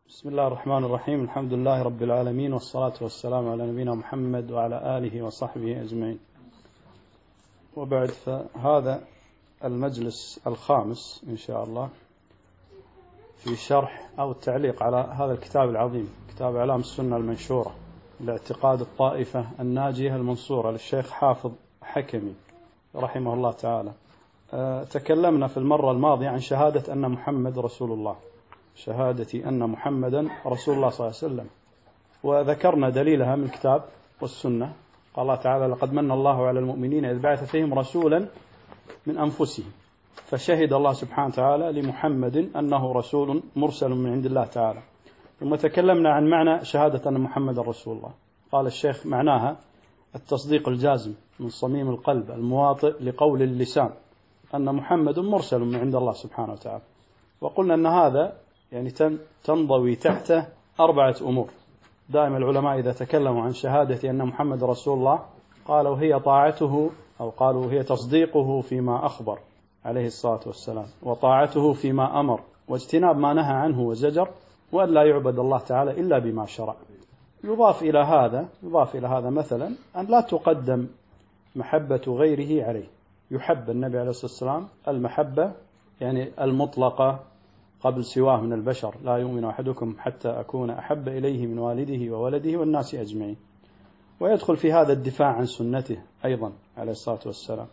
بسم الله الرحمن الرحيم. الحمد لله رب العالمين، والصلاة والسلام على نبينا محمد وعلى آله وصحبه أجمعين، وبعد. فهذا المجلس الخامس إن شاء الله في شرح أو التعليق على هذا الكتاب العظيم، كتاب إعلام السنة المنشورة لاعتقاد الطائفة الناجية المنصورة للشيخ حافظ حكمي رحمه الله تعالى. تكلمنا في المرة الماضية عن شهادة أن محمد رسول الله، شهادة أن محمدا رسول الله صلى الله عليه وسلم، وذكرنا دليلها من الكتاب والسنة. قال الله تعالى: لقد من الله على المؤمنين إذ بعث فيهم رسولا من أنفسهم، فشهد الله سبحانه وتعالى لمحمد أنه رسول مرسل من عند الله تعالى. ثم تكلمنا عن معنى شهادة أن محمد رسول الله. قال الشيخ: معناها التصديق الجازم من صميم القلب المواطئ لقول اللسان أن محمد مرسل من عند الله سبحانه وتعالى. وقلنا أن هذا يعني تنضوي تحته 4 أمور. دائما العلماء إذا تكلموا عن شهادة أن محمد رسول الله قالوا هي طاعته، أو قالوا هي تصديقه فيما أخبر عليه الصلاة والسلام، وطاعته فيما أمر، واجتناب ما نهى عنه وزجر، وأن لا يعبد الله تعالى إلا بما شرع. يضاف إلى هذا مثلا أن لا تقدم محبة غيره عليه. يحب النبي عليه الصلاة والسلام المحبة يعني المطلقة قبل سواه من البشر. لا يؤمن أحدكم حتى أكون أحب إليه من والده وولده والناس أجمعين. ويدخل في هذا الدفاع عن سنته أيضا عليه الصلاة والسلام.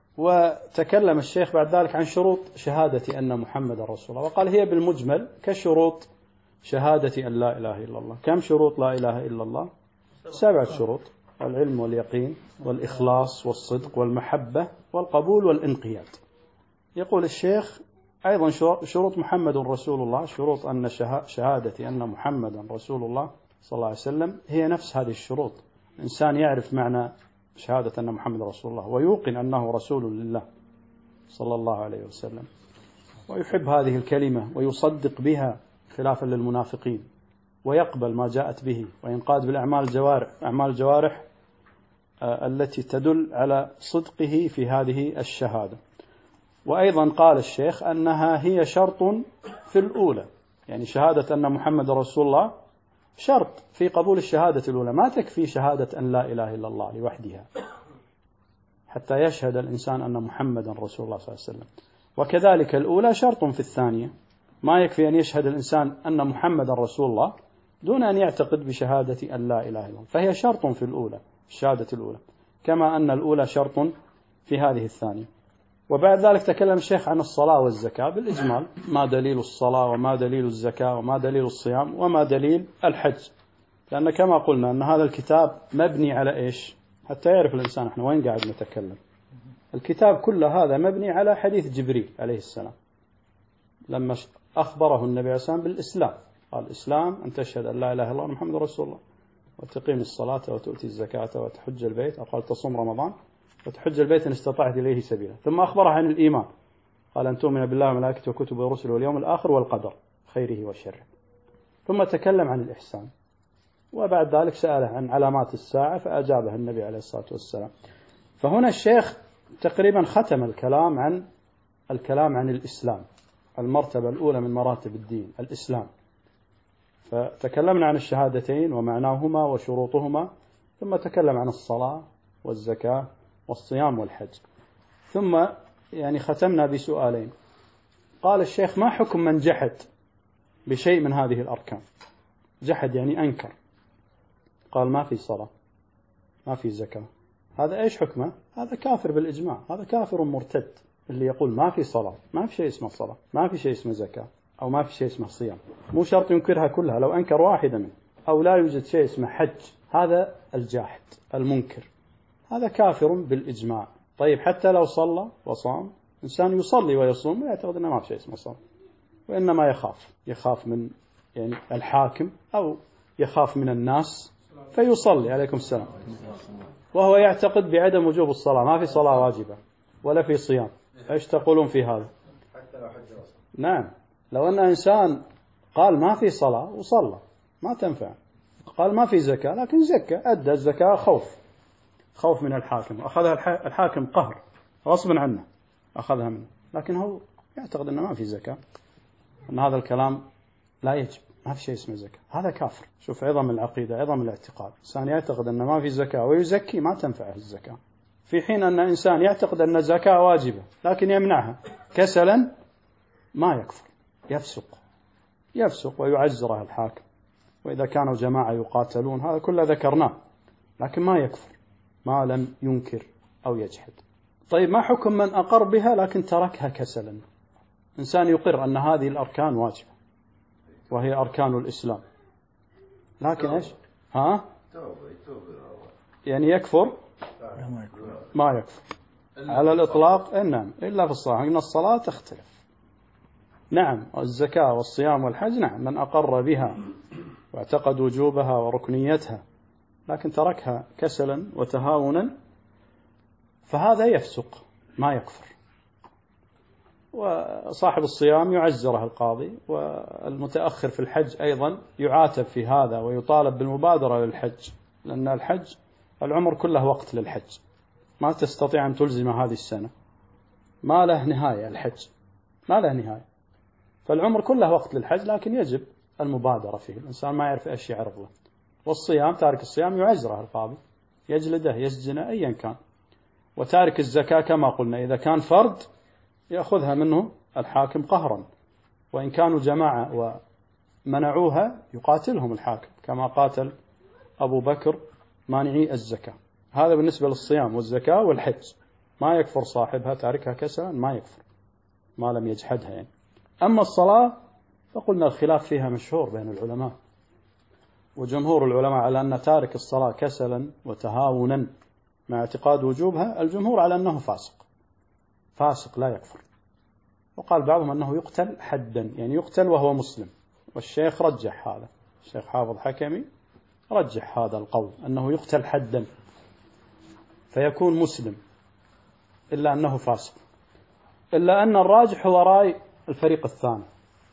وتكلم الشيخ بعد ذلك عن شروط شهادة أن محمد رسول الله، وقال هي بالمجمل كشروط شهادة أن لا إله إلا الله. كم شروط لا إله إلا الله؟ 7 شروط: العلم واليقين والإخلاص والصدق والمحبة والقبول والانقياد. يقول الشيخ أيضا شروط محمد رسول الله، شروط أن شهادة أن محمد رسول الله صلى الله عليه وسلم هي نفس هذه الشروط. الإنسان يعرف معنى شهادة أن محمد رسول الله، ويوقن أنه رسول لله صلى الله عليه وسلم، ويحب هذه الكلمة ويصدق بها خلافا للمنافقين، ويقبل ما جاءت به، وينقاد بالأعمال الجوارح التي تدل على صدقه في هذه الشهادة. وأيضا قال الشيخ أنها هي شرط في الأولى، يعني شهادة أن محمد رسول الله شرط في قبول الشهادة الأولى. ما تكفي شهادة أن لا إله إلا الله لوحدها حتى يشهد الإنسان أن محمد رسول الله صلى الله عليه وسلم. وكذلك الأولى شرط في الثانية. ما يكفي أن يشهد الإنسان أن محمد رسول الله دون أن يعتقد بشهادة أن لا إله إلا الله، فهي شرط في الأولى، الشهادة الأولى، كما أن الأولى شرط في هذه الثانية. وبعد ذلك تكلم الشيخ عن الصلاة والزكاة بالإجمال: ما دليل الصلاة، وما دليل الزكاة، وما دليل الصيام، وما دليل الحج. لأن كما قلنا أن هذا الكتاب مبني على إيش؟ حتى يعرف الإنسان إحنا وين قاعد نتكلم. الكتاب كله هذا مبني على حديث جبريل عليه السلام لما أخبره النبي عليه السلام بالإسلام. قال: الإسلام أن تشهد أن لا إله إلا الله محمد رسول الله، وتقيم الصلاة، وتؤتي الزكاة، وتحج البيت، أو قال تصوم رمضان، وتحج البيت إن استطعت إليه سبيلا. ثم أخبره عن الإيمان، قال: أن تؤمن بالله وملائكته وكتبه ورسله واليوم الآخر والقدر خيره وشره. ثم تكلم عن الإحسان، وبعد ذلك سأله عن علامات الساعة فأجابه النبي عليه الصلاة والسلام. فهنا الشيخ تقريبا ختم الكلام عن الإسلام، المرتبة الأولى من مراتب الدين الإسلام. فتكلمنا عن الشهادتين ومعناهما وشروطهما، ثم تكلم عن الصلاة والزكاة والصيام والحج. ثم يعني ختمنا بسؤالين. قال الشيخ: ما حكم من جحد بشيء من هذه الأركان؟ جحد يعني أنكر، قال ما في صلاة، ما في زكاة، هذا إيش حكمه؟ هذا كافر بالإجماع، هذا كافر مرتد. اللي يقول ما في صلاة، ما في شيء اسمه صلاة، ما في شيء اسمه زكاة، أو ما في شيء اسمه صيام، مو شرط ينكرها كلها، لو أنكر واحدة منه، أو لا يوجد شيء اسمه حج، هذا الجاحد المنكر، هذا كافر بالإجماع. طيب حتى لو صلى وصام، إنسان يصلي ويصوم ويعتقد أنه ما في شيء اسمه صلاة، وإنما يخاف من يعني الحاكم، أو يخاف من الناس فيصلي، عليكم السلام، وهو يعتقد بعدم وجوب الصلاة، ما في صلاة واجبة ولا في صيام. إيش تقولون في هذا؟ نعم، لو أن إنسان قال ما في صلاة وصلى ما تنفع، قال ما في زكاة لكن زكى، أدى الزكاة خوف من الحاكم، أخذها الحاكم قهر غصبا عنه، أخذها منه، لكن هو يعتقد أنه ما في زكاة، أن هذا الكلام لا يجب. ما في شيء اسمه زكاة، هذا كافر. شوف عظم العقيدة، عظم الاعتقاد. إنسان يعتقد أن ما في زكاة ويزكي ما تنفعه الزكاة، في حين أن إنسان يعتقد أن الزكاة واجبة لكن يمنعها كسلا ما يكفر، يفسق ويعزره الحاكم. وإذا كانوا جماعة يقاتلون هذا كله ذكرناه، لكن ما يكفر ما لم ينكر أو يجحد. طيب ما حكم من أقر بها لكن تركها كسلا؟ إنسان يقر أن هذه الأركان واجبة وهي أركان الإسلام، لكن إيش؟ يعني يكفر؟ ما يكفر على الإطلاق. نعم، إلا في الصلاة، إن الصلاة تختلف. نعم، الزكاة والصيام والحج نعم، من أقر بها واعتقد وجوبها وركنيتها لكن تركها كسلا وتهاونا فهذا يفسق ما يكفر. وصاحب الصيام يعزره القاضي، والمتأخر في الحج أيضا يعاتب في هذا ويطالب بالمبادرة للحج، لأن الحج العمر كله وقت للحج، ما تستطيع أن تلزم هذه السنة، ما له نهاية الحج، ما له نهاية، فالعمر كله وقت للحج، لكن يجب المبادرة فيه. الإنسان ما يعرف إيش يعرض له. والصيام تارك الصيام يعزره القاضي، يجلده يسجنه أيا كان. وتارك الزكاة كما قلنا إذا كان فرد يأخذها منه الحاكم قهرا، وإن كانوا جماعة ومنعوها يقاتلهم الحاكم كما قاتل أبو بكر مانعي الزكاة. هذا بالنسبة للصيام والزكاة والحج، ما يكفر صاحبها تاركها كسلا، ما يكفر ما لم يجحدها يعني. أما الصلاة فقلنا الخلاف فيها مشهور بين العلماء، وجمهور العلماء على أن تارك الصلاة كسلا وتهاونا مع اعتقاد وجوبها، الجمهور على أنه فاسق لا يكفر. وقال بعضهم أنه يقتل حدا، يعني يقتل وهو مسلم، والشيخ رجح هذا، الشيخ حافظ حكمي رجح هذا القول أنه يقتل حدا فيكون مسلم إلا أنه فاسق. إلا أن الراجح هو رأي الفريق الثاني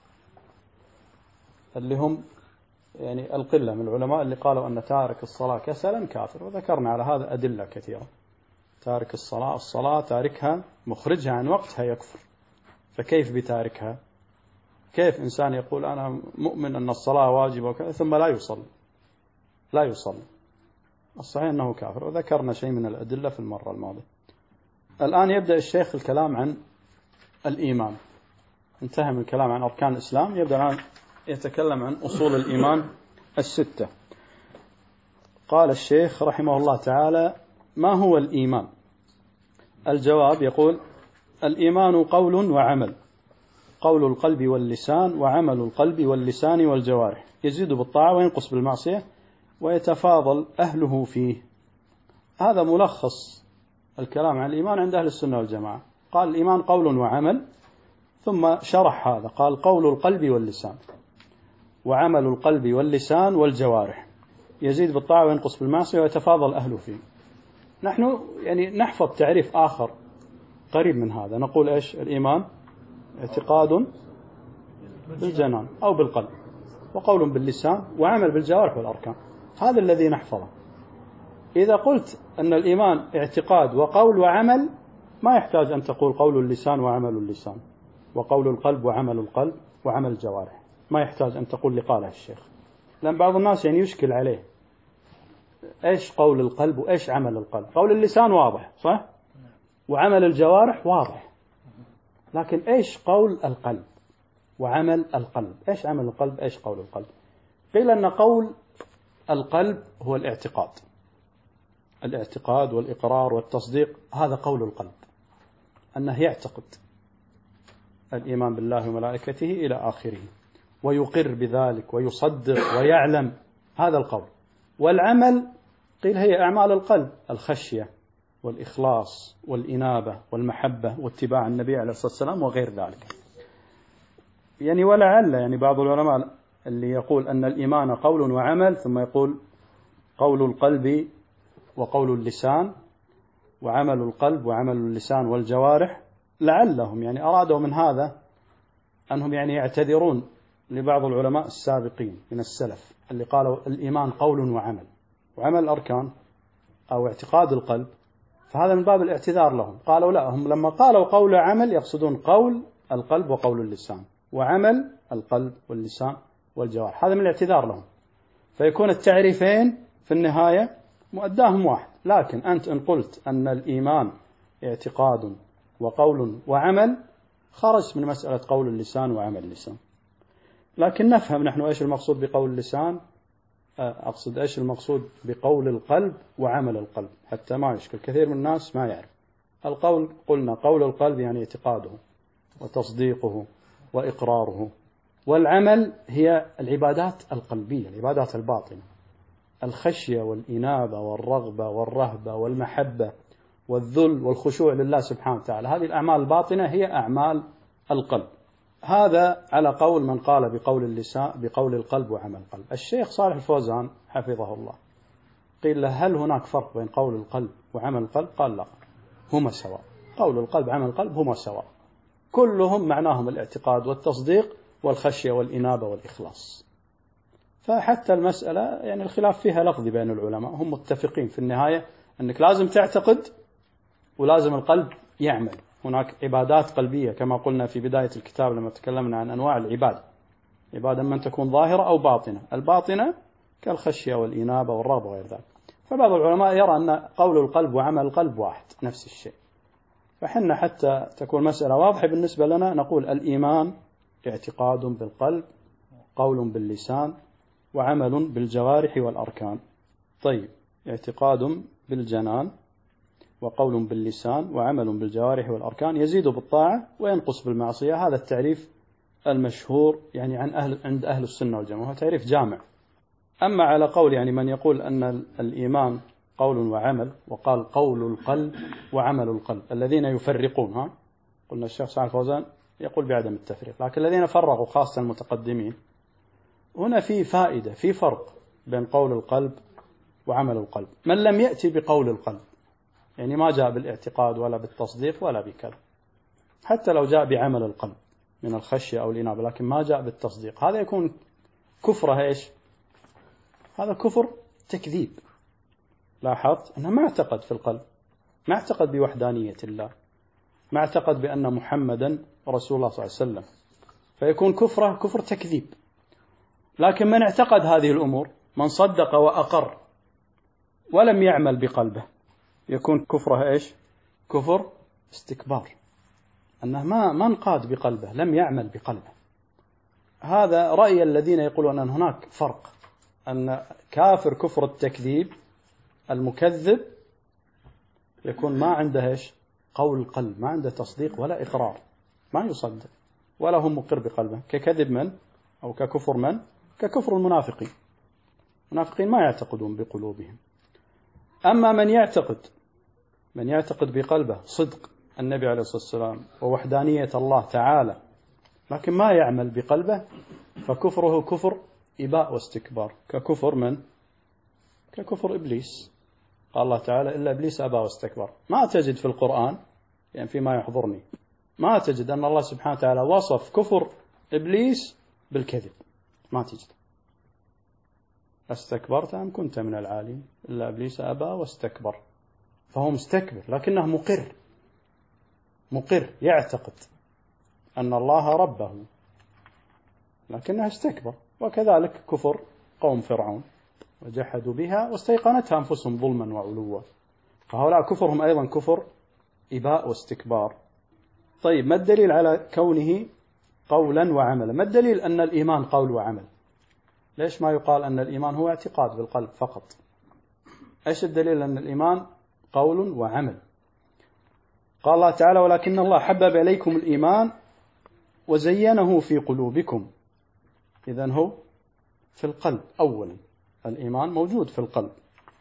اللي هم يعني القلة من العلماء اللي قالوا أن تارك الصلاة كسلا كافر، وذكرنا على هذا أدلة كثيرة. تارك الصلاة تاركها مخرجها عن وقتها يكفر، فكيف بتاركها؟ كيف إنسان يقول أنا مؤمن أن الصلاة واجبة وكذا ثم لا يصلي؟ الصحيح أنه كافر، وذكرنا شيء من الأدلة في المرة الماضية. الآن يبدأ الشيخ الكلام عن الإيمان، انتهى من الكلام عن أركان الإسلام، يبدأ الآن يتكلم عن أصول الإيمان الستة. قال الشيخ رحمه الله تعالى: ما هو الإيمان؟ الجواب يقول: الإيمان قول وعمل، قول القلب واللسان، وعمل القلب واللسان والجوارح، يزيد بالطاعة وينقص بالمعصية، ويتفاضل أهله فيه. هذا ملخص الكلام عن الإيمان عند أهل السنة والجماعة. قال الإيمان قول وعمل، ثم شرح هذا قال: قول القلب واللسان، وعمل القلب واللسان والجوارح، يزيد بالطاعة وينقص بالمعصية، ويتفاضل أهله فيه. نحن يعني نحفظ تعريف آخر قريب من هذا، نقول إيش؟ الإيمان اعتقاد بالجنان أو بالقلب، وقول باللسان، وعمل بالجوارح والأركان. هذا الذي نحفظه. إذا قلت أن الإيمان اعتقاد وقول وعمل، ما يحتاج أن تقول قول اللسان وعمل اللسان، وقول القلب وعمل القلب وعمل الجوارح، ما يحتاج أن تقول اللي قاله الشيخ، لأن بعض الناس يعني يشكل عليه إيش قول القلب وإيش عمل القلب. قول اللسان واضح صح، وعمل الجوارح واضح، لكن إيش قول القلب وعمل القلب؟ إيش عمل القلب؟ إيش قول القلب؟ قيل أن قول القلب هو الاعتقاد والإقرار والتصديق، هذا قول القلب، أنه يعتقد الإيمان بالله وملائكته إلى آخره، ويقر بذلك ويصدق ويعلم، هذا القول. والعمل قيل هي أعمال القلب: الخشية والإخلاص والإنابة والمحبة واتباع النبي عليه الصلاة والسلام وغير ذلك. يعني ولعل يعني بعض العلماء اللي يقول أن الإيمان قول وعمل، ثم يقول قول القلب وقول اللسان وعمل القلب وعمل اللسان والجوارح، لعلهم يعني أرادوا من هذا أنهم يعني يعتذرون لبعض العلماء السابقين من السلف اللي قالوا الإيمان قول وعمل، وعمل الأركان أو اعتقاد القلب، فهذا من باب الاعتذار لهم. قالوا لا، هم لما قالوا قول وعمل يقصدون قول القلب وقول اللسان، وعمل القلب واللسان والجوارح. هذا من الاعتذار لهم، فيكون التعريفين في النهاية مؤداهم واحد. لكن أنت إن قلت أن الإيمان اعتقاد وقول وعمل، خرج من مسألة قول اللسان وعمل اللسان. لكن نفهم نحن إيش المقصود بقول اللسان، أقصد إيش المقصود بقول القلب وعمل القلب، حتى ما يشكل. كثير من الناس ما يعرف القول. قلنا قول القلب يعني اعتقاده وتصديقه وإقراره، والعمل هي العبادات القلبية، العبادات الباطنة، الخشية والإنابة والرغبة والرهبة والمحبة والذل والخشوع لله سبحانه وتعالى. هذه الأعمال الباطنة هي أعمال القلب. هذا على قول من قال بقول اللسان بقول القلب وعمل القلب. الشيخ صالح الفوزان حفظه الله قيل له هل هناك فرق بين قول القلب وعمل القلب؟ قال لا، هما سواء. قول القلب وعمل القلب هما سواء، كلهم معناهم الاعتقاد والتصديق والخشية والإنابة والإخلاص. فحتى المسألة يعني الخلاف فيها لفظي بين العلماء، هم متفقين في النهاية أنك لازم تعتقد ولازم القلب يعمل. هناك عبادات قلبية كما قلنا في بداية الكتاب لما تكلمنا عن أنواع العبادة، عبادة من تكون ظاهرة أو باطنة. الباطنة كالخشية والإنابة والرغبة وغير ذلك. فبعض العلماء يرى أن قول القلب وعمل القلب واحد، نفس الشيء. فحنا حتى تكون مسألة واضحة بالنسبة لنا نقول الإيمان اعتقاد بالقلب، قول باللسان، وعمل بالجوارح والأركان. طيب، اعتقاد بالجنان وقول باللسان وعمل بالجوارح والأركان، يزيد بالطاعة وينقص بالمعصية. هذا التعريف المشهور يعني عند أهل السنة والجماعة، هو تعريف جامع. أما على قول يعني من يقول أن الإيمان قول وعمل، وقال قول القلب وعمل القلب، الذين يفرقون، قلنا الشيخ صالح الفوزان يقول بعدم التفريق، لكن الذين فرقوا خاصة المتقدمين، هنا في فائدة، في فرق بين قول القلب وعمل القلب. من لم يأتي بقول القلب، يعني ما جاء بالاعتقاد ولا بالتصديق ولا بكذا، حتى لو جاء بعمل القلب من الخشية أو الإنابة لكن ما جاء بالتصديق، هذا يكون كفره إيش؟ هذا كفر تكذيب. لاحظت أنه ما اعتقد في القلب، ما اعتقد بوحدانية الله، ما اعتقد بأن محمدا رسول الله صلى الله عليه وسلم، فيكون كفره كفر تكذيب. لكن من اعتقد هذه الأمور، من صدق وأقر ولم يعمل بقلبه، يكون كفره إيش؟ كفر استكبار، أنه ما انقاد بقلبه، لم يعمل بقلبه. هذا رأي الذين يقولون أن هناك فرق، أن كافر كفر التكذيب المكذب يكون ما عنده إيش؟ قول القلب، ما عنده تصديق ولا إقرار، ما يصدق ولا هم مقر بقلبه، ككذب من أو ككفر من؟ ككفر المنافقين. المنافقين ما يعتقدون بقلوبهم. أما من يعتقد بقلبه صدق النبي عليه الصلاة والسلام ووحدانية الله تعالى لكن ما يعمل بقلبه، فكفره كفر إباء واستكبار، ككفر من؟ ككفر إبليس. قال الله تعالى إلا إبليس أبى واستكبر. ما تجد في القرآن يعني فيما يحضرني ما تجد أن الله سبحانه وتعالى وصف كفر إبليس بالكذب، ما تجد. استكبرت أم كنت من العالين إلا إبليس أبى واستكبر. فهو مستكبر لكنه مقر يعتقد أن الله ربه لكنه استكبر. وكذلك كفر قوم فرعون، وجحدوا بها واستيقنتها أنفسهم ظلما وعلوا، فهؤلاء كفرهم أيضا كفر إباء واستكبار. طيب، ما الدليل على كونه قولا وعملا؟ ما الدليل أن الإيمان قول وعمل؟ ليش ما يقال أن الإيمان هو اعتقاد بالقلب فقط؟ إيش الدليل أن الإيمان قول وعمل؟ قال الله تعالى ولكن الله حبب إليكم الإيمان وزينه في قلوبكم. إذن هو في القلب أولا، الإيمان موجود في القلب.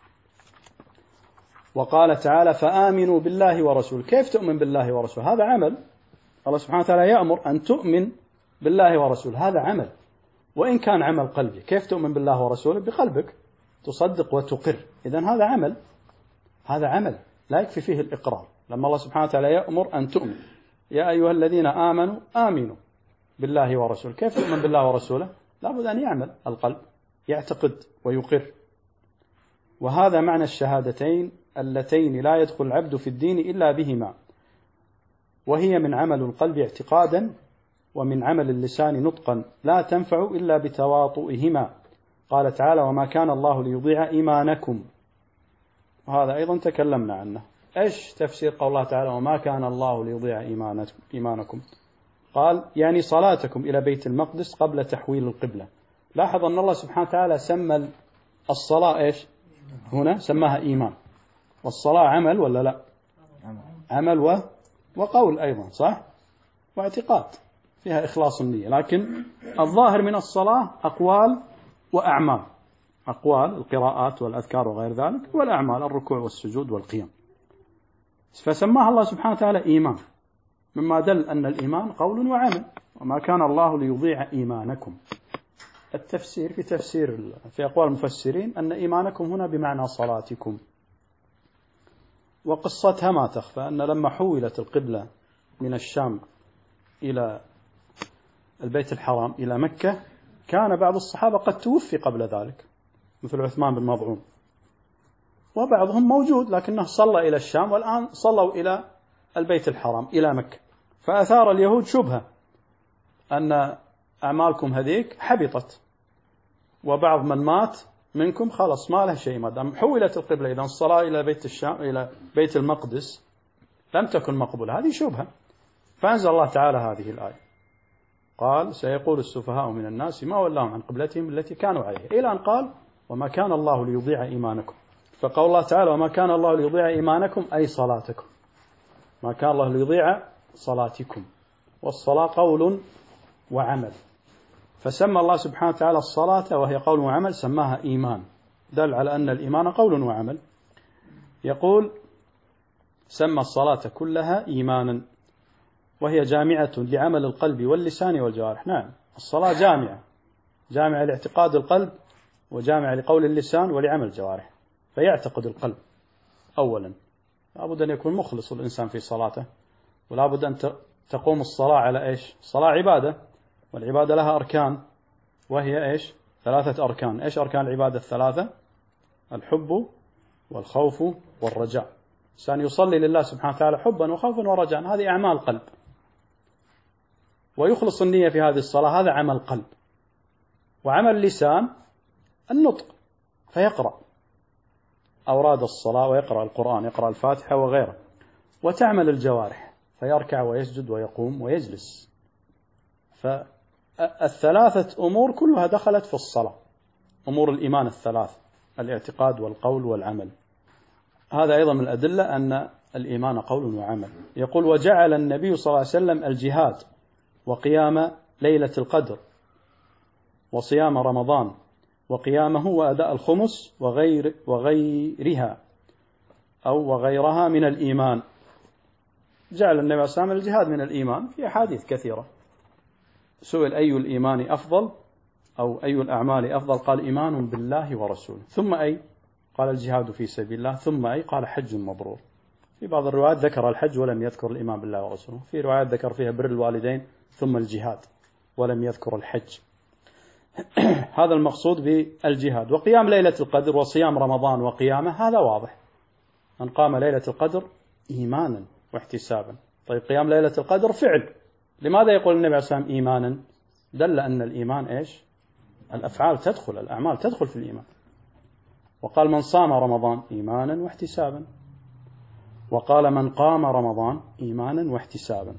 وقال تعالى فآمنوا بالله ورسوله. كيف تؤمن بالله ورسوله؟ هذا عمل. الله سبحانه وتعالى يأمر أن تؤمن بالله ورسوله، هذا عمل وإن كان عمل قلبي. كيف تؤمن بالله ورسوله؟ بقلبك تصدق وتقر. إذن هذا عمل، هذا عمل لا يكفي فيه الإقرار. لما الله سبحانه وتعالى يأمر أن تؤمن يا أيها الذين آمنوا آمنوا بالله ورسوله، كيف تؤمن بالله ورسوله؟ لابد أن يعمل القلب، يعتقد ويقر. وهذا معنى الشهادتين اللتين لا يدخل العبد في الدين إلا بهما، وهي من عمل القلب اعتقادا ومن عمل اللسان نطقا لا تنفع إلا بتواطؤهما. قال تعالى وما كان الله ليضيع إيمانكم، وهذا أيضا تكلمنا عنه. إيش تفسير قول الله تعالى وما كان الله ليضيع إيمانكم؟ قال يعني صلاتكم إلى بيت المقدس قبل تحويل القبلة. لاحظ أن الله سبحانه وتعالى سمى الصلاة إيش هنا؟ سماها إيمان. والصلاة عمل ولا لا؟ عمل وقول أيضا، صح؟ واعتقاد فيها إخلاص النية، لكن الظاهر من الصلاة أقوال وأعمال، أقوال القراءات والأذكار وغير ذلك، والأعمال الركوع والسجود والقيام. فسماها الله سبحانه وتعالى إيمان، مما دل أن الإيمان قول وعمل. وما كان الله ليضيع إيمانكم. التفسير في أقوال المفسرين أن إيمانكم هنا بمعنى صلاتكم. وقصتها ما تخفى أن لما حولت القبلة من الشام إلى البيت الحرام إلى مكة، كان بعض الصحابة قد توفي قبل ذلك مثل عثمان بن مظعون، وبعضهم موجود لكنه صلى إلى الشام، والآن صلوا إلى البيت الحرام إلى مكة. فأثار اليهود شبهة أن أعمالكم هذيك حبطت، وبعض من مات منكم خلص ما له شيء ما دام حولت القبلة. إذا الصلاة إلى بيت الشام إلى بيت المقدس لم تكن مقبولة، هذه شبهة. فأنزل الله تعالى هذه الآية، قال سيقول السفهاء من الناس ما ولاهم عن قبلتهم التي كانوا عليها، إلى أن قال وما كان الله ليضيع إيمانكم. فقول الله تعالى وما كان الله ليضيع إيمانكم أي صلاتكم، ما كان الله ليضيع صلاتكم، والصلاة قول وعمل. فسمى الله سبحانه وتعالى الصلاة وهي قول وعمل سماها إيمان، دل على أن الإيمان قول وعمل. يقول سمى الصلاة كلها إيمانا وهي جامعة لعمل القلب واللسان والجوارح. نعم، الصلاة جامعة لاعتقاد القلب، وجامعة لقول اللسان ولعمل الجوارح. فيعتقد القلب أولا، لابد أن يكون مخلص الإنسان في صلاته، ولابد أن تقوم الصلاة على إيش؟ الصلاة عبادة، والعبادة لها أركان، وهي إيش؟ 3 أركان. إيش أركان العبادة 3؟ الحب والخوف والرجاء. الإنسان يصلي لله سبحانه وتعالى حبا وخوفا ورجاء، هذه أعمال قلب، ويخلص النية في هذه الصلاة، هذا عمل قلب. وعمل اللسان النطق، فيقرأ أوراد الصلاة ويقرأ القرآن، يقرأ الفاتحة وغيره. وتعمل الجوارح، فيركع ويسجد ويقوم ويجلس. فالثلاثة أمور كلها دخلت في الصلاة، أمور الإيمان الثلاث: الاعتقاد والقول والعمل. هذا أيضا من الأدلة أن الإيمان قول وعمل. يقول وجعل النبي صلى الله عليه وسلم الجهاد وقيام ليلة القدر وصيام رمضان وقيامه وأداء الخمس وغيرها أو وغيرها من الإيمان. جعل النبي صلى الله عليه وسلم الجهاد من الإيمان في أحاديث كثيرة. سئل أي الإيمان أفضل أو أي الأعمال أفضل؟ قال إيمان بالله ورسوله. ثم أي؟ قال الجهاد في سبيل الله. ثم أي؟ قال حج مبرور. في بعض الروايات ذكر الحج ولم يذكر الإيمان بالله ورسوله، في روايات ذكر فيها بر الوالدين ثم الجهاد ولم يذكر الحج. هذا المقصود بالجهاد. وقيام ليلة القدر وصيام رمضان وقيامه، هذا واضح، من قام ليلة القدر إيمانا واحتسابا. طيب قيام ليلة القدر فعل، لماذا يقول النبي عليه الصلاة والسلام إيمانا؟ دل أن الإيمان إيش؟ الأفعال تدخل، الأعمال تدخل في الإيمان. وقال من صام رمضان إيمانا واحتسابا، وقال من قام رمضان إيمانا واحتسابا.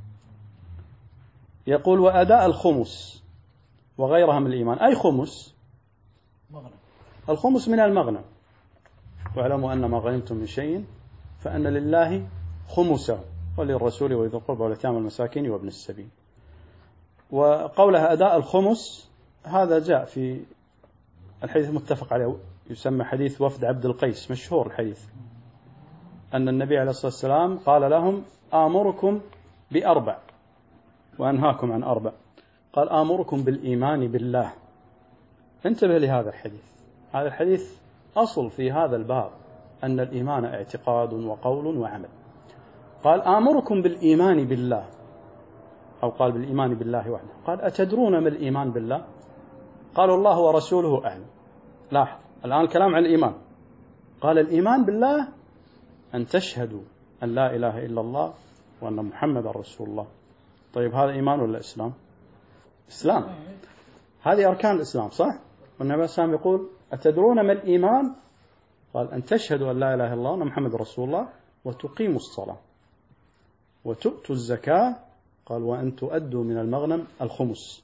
يقول وأداء الخمس وغيرها من الإيمان. أي خمس؟ الخمس من المغنم. واعلموا أن ما غنمتم من شيء فأن لله خمسه وللرسول وذي القربى واليتامى والمساكين وابن السبيل. وقولها أداء الخمس هذا جاء في الحديث المتفق عليه، يسمى حديث وفد عبد القيس، مشهور الحديث، أن النبي عليه الصلاة والسلام قال لهم آمركم ب4 وأنهاكم عن 4. قال آمركم بالإيمان بالله. انتبه لهذا الحديث، هذا الحديث أصل في هذا الباب، أن الإيمان اعتقاد وقول وعمل. قال آمركم بالإيمان بالله، أو قال بالإيمان بالله وحده. قال أتدرون ما الإيمان بالله؟ قالوا الله ورسوله أعلم. لاحظ الآن الكلام عن الإيمان. قال الإيمان بالله أن تشهدوا أن لا إله إلا الله وأن محمد رسول الله. طيب هذا إيمان ولا إسلام؟ إسلام. هذه أركان الإسلام صح؟ والنبي صلى الله عليه وسلم يقول أتدرون ما الإيمان؟ قال أن تشهدوا أن لا إله إلا الله وأن محمد رسول الله وتقيموا الصلاة وتؤتوا الزكاة، قال وأن تؤدوا من المغنم الخمس.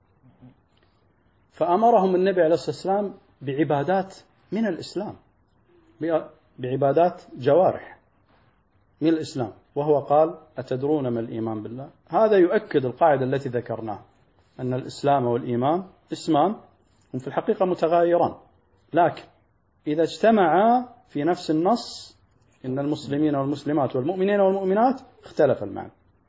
فأمرهم النبي عليه الصلاة والسلام بعبادات من الإسلام، بعبادات جوارح من الإسلام، وهو قال أتدرون ما الإيمان بالله؟ هذا يؤكد القاعدة التي ذكرناها أن الإسلام والإيمان اسمان هم في الحقيقة متغايران، لكن إذا اجتمعا في نفس النص إن المسلمين والمسلمات والمؤمنين والمؤمنات اختلف المعنى.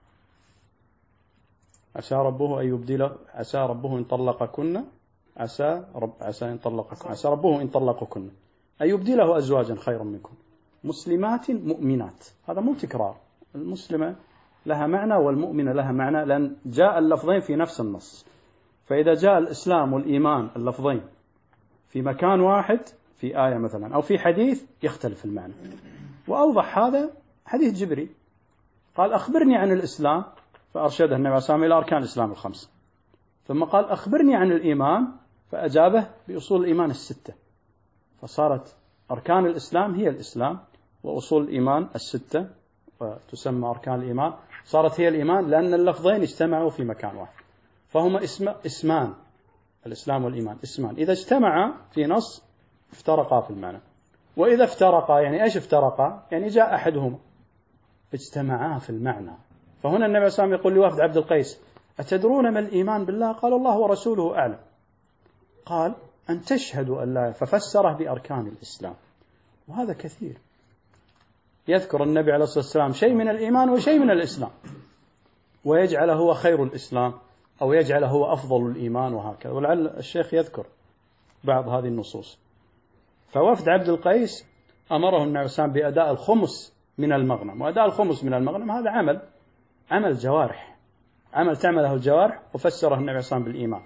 عسى ربه أن يبدله، عسى ربه إن طلقكن، عسى ربه إن طلقكن أن يبدله أزواجا خيرا منكم مسلمات مؤمنات. هذا مو تكرار، المسلمة لها معنى والمؤمنة لها معنى، لأن جاء اللفظين في نفس النص. فإذا جاء الإسلام والإيمان اللفظين في مكان واحد في آية مثلا أو في حديث يختلف المعنى. وأوضح هذا حديث جبريل، قال أخبرني عن الإسلام، فأرشده النبي عليه الصلاة والسلام إلى أركان الإسلام الخمسة، ثم قال أخبرني عن الإيمان، فأجابه بأصول الإيمان الستة، فصارت أركان الإسلام هي الإسلام، وأصول الإيمان الستة وتسمى أركان الإيمان صارت هي الإيمان، لأن اللفظين اجتمعوا في مكان واحد، فهما اسمان، الإسلام والإيمان اسمان، إذا اجتمعا في نص افترقا في المعنى. وإذا افترقا يعني إيش افترقا؟ يعني جاء أحدهما اجتمعا في المعنى. فهنا النبي صلى الله عليه وسلم يقول لوفد عبد القيس أتدرون ما الإيمان بالله؟ قال الله ورسوله أعلم. قال أن تشهدوا أن لا، ففسره بأركان الإسلام. وهذا كثير، يذكر النبي عليه الصلاة والسلام شيء من الإيمان وشيء من الإسلام، ويجعله هو خير الإسلام أو يجعله هو أفضل الإيمان وهكذا، ولعل الشيخ يذكر بعض هذه النصوص. فوفد عبد القيس أمره النبي صلى الله عليه وسلم بأداء الخمس من المغنم، وأداء الخمس من المغنم هذا عمل جوارح، عمل تعمله الجوارح، وفسره النبي صلى الله عليه وسلم بالإيمان.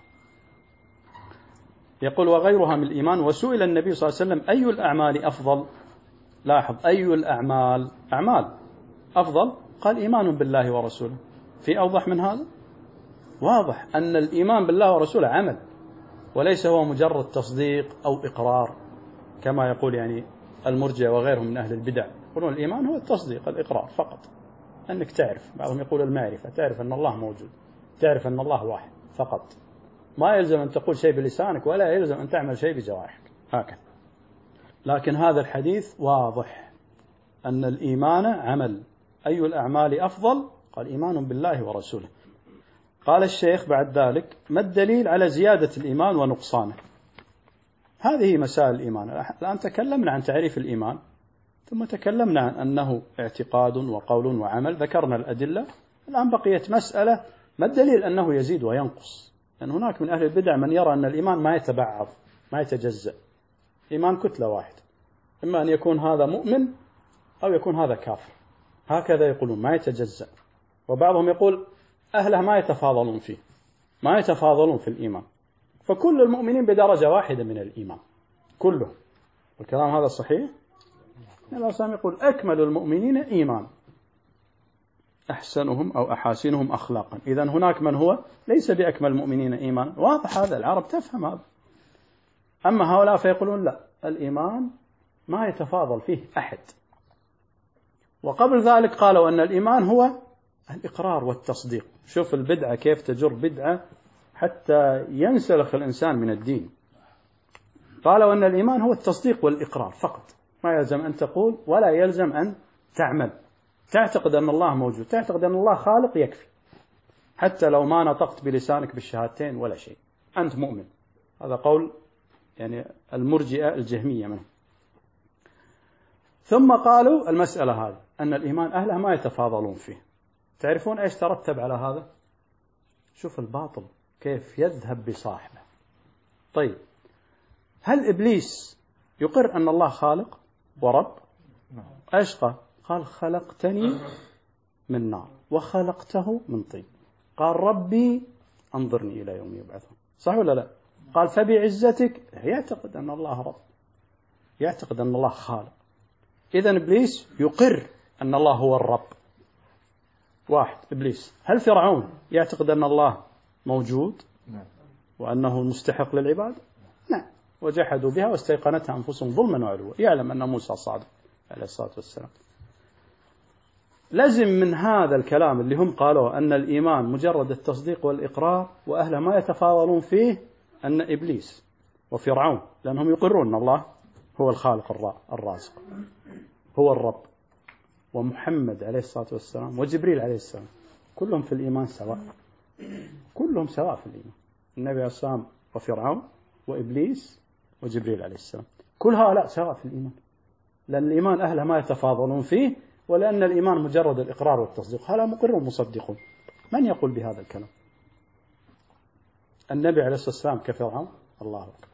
يقول وغيرها من الإيمان. وسئل النبي صلى الله عليه وسلم أي الأعمال أفضل؟ لاحظ أي الأعمال أفضل؟ قال إيمان بالله ورسوله. في أوضح من هذا؟ واضح أن الإيمان بالله ورسوله عمل، وليس هو مجرد تصديق أو إقرار كما يقول يعني المرجئة وغيرهم من أهل البدع، يقولون الإيمان هو التصديق الإقرار فقط، أنك تعرف، بعضهم يقول المعرفة، تعرف أن الله موجود، تعرف أن الله واحد فقط، ما يلزم أن تقول شيء بلسانك ولا يلزم أن تعمل شيء بجوارحك هكذا. لكن هذا الحديث واضح أن الإيمان عمل. أي الأعمال أفضل؟ قال إيمان بالله ورسوله. قال الشيخ بعد ذلك ما الدليل على زيادة الإيمان ونقصانه؟ هذه مسائل الإيمان. الآن تكلمنا عن تعريف الإيمان، ثم تكلمنا عن أنه اعتقاد وقول وعمل، ذكرنا الأدلة. الآن بقيت مسألة ما الدليل أنه يزيد وينقص؟ لأن هناك من أهل البدع من يرى أن الإيمان ما يتبعض ما يتجزأ، إيمان كتلة واحدة، إما أن يكون هذا مؤمن أو يكون هذا كافر، هكذا يقولون ما يتجزأ. وبعضهم يقول أهله ما يتفاضلون في الإيمان، فكل المؤمنين بدرجة واحدة من الإيمان كلهم. والكلام هذا صحيح؟ الله سبحانه يقول أكمل المؤمنين إيمان أحسنهم أو أحاسنهم أخلاقا. إذن هناك من هو ليس بأكمل المؤمنين إيمان، واضح هذا، العرب تفهم هذا. أما هؤلاء فيقولون لا، الإيمان ما يتفاضل فيه أحد. وقبل ذلك قالوا أن الإيمان هو الإقرار والتصديق. شوف البدعة كيف تجر بدعة حتى ينسلخ الإنسان من الدين. قالوا أن الإيمان هو التصديق والإقرار فقط، ما يلزم أن تقول ولا يلزم أن تعمل. تعتقد أن الله موجود، تعتقد أن الله خالق يكفي، حتى لو ما نطقت بلسانك بالشهادتين ولا شيء، أنت مؤمن. هذا قول يعني المرجئة الجهمية منه. ثم قالوا المسألة هذه أن الإيمان أهله ما يتفاضلون فيه. تعرفون إيش ترتب على هذا؟ شوف الباطل كيف يذهب بصاحبه. طيب هل إبليس يقر أن الله خالق ورب؟ إيش قال خلقتني من نار وخلقته من طين. قال ربي أنظرني إلى يوم يبعثون، صح ولا لا؟ قال فبعزتك، يعتقد أن الله رب، يعتقد أن الله خالق. إذن إبليس يقر أن الله هو الرب، واحد إبليس. هل فرعون يعتقد أن الله موجود وأنه المستحق للعبادة؟ نعم، وجحدوا بها واستيقنتها أنفسهم ظلما وعلوا. يعلم أن موسى صادق عليه الصلاة والسلام. لازم من هذا الكلام اللي هم قالوا أن الإيمان مجرد التصديق والإقرار وأهله ما يتفاضلون فيه أن إبليس وفرعون، لأنهم يقرون أن الله هو الخالق الرازق، هو الرب، ومحمد عليه الصلاة والسلام وجبريل عليه السلام، كلهم في الإيمان سواء، كلهم سواء في الإيمان. النبي عليه الصلاة والسلام وفرعون وإبليس وجبريل عليه السلام، كل هؤلاء سواء في الإيمان، لأن الإيمان أهله ما يتفاضلون فيه، ولأن الإيمان مجرد الإقرار والتصديق. هؤلاء مقرون مصدقون. من يقول بهذا الكلام؟ النبي عليه الصلاة والسلام كفرعون؟ الله أكبر.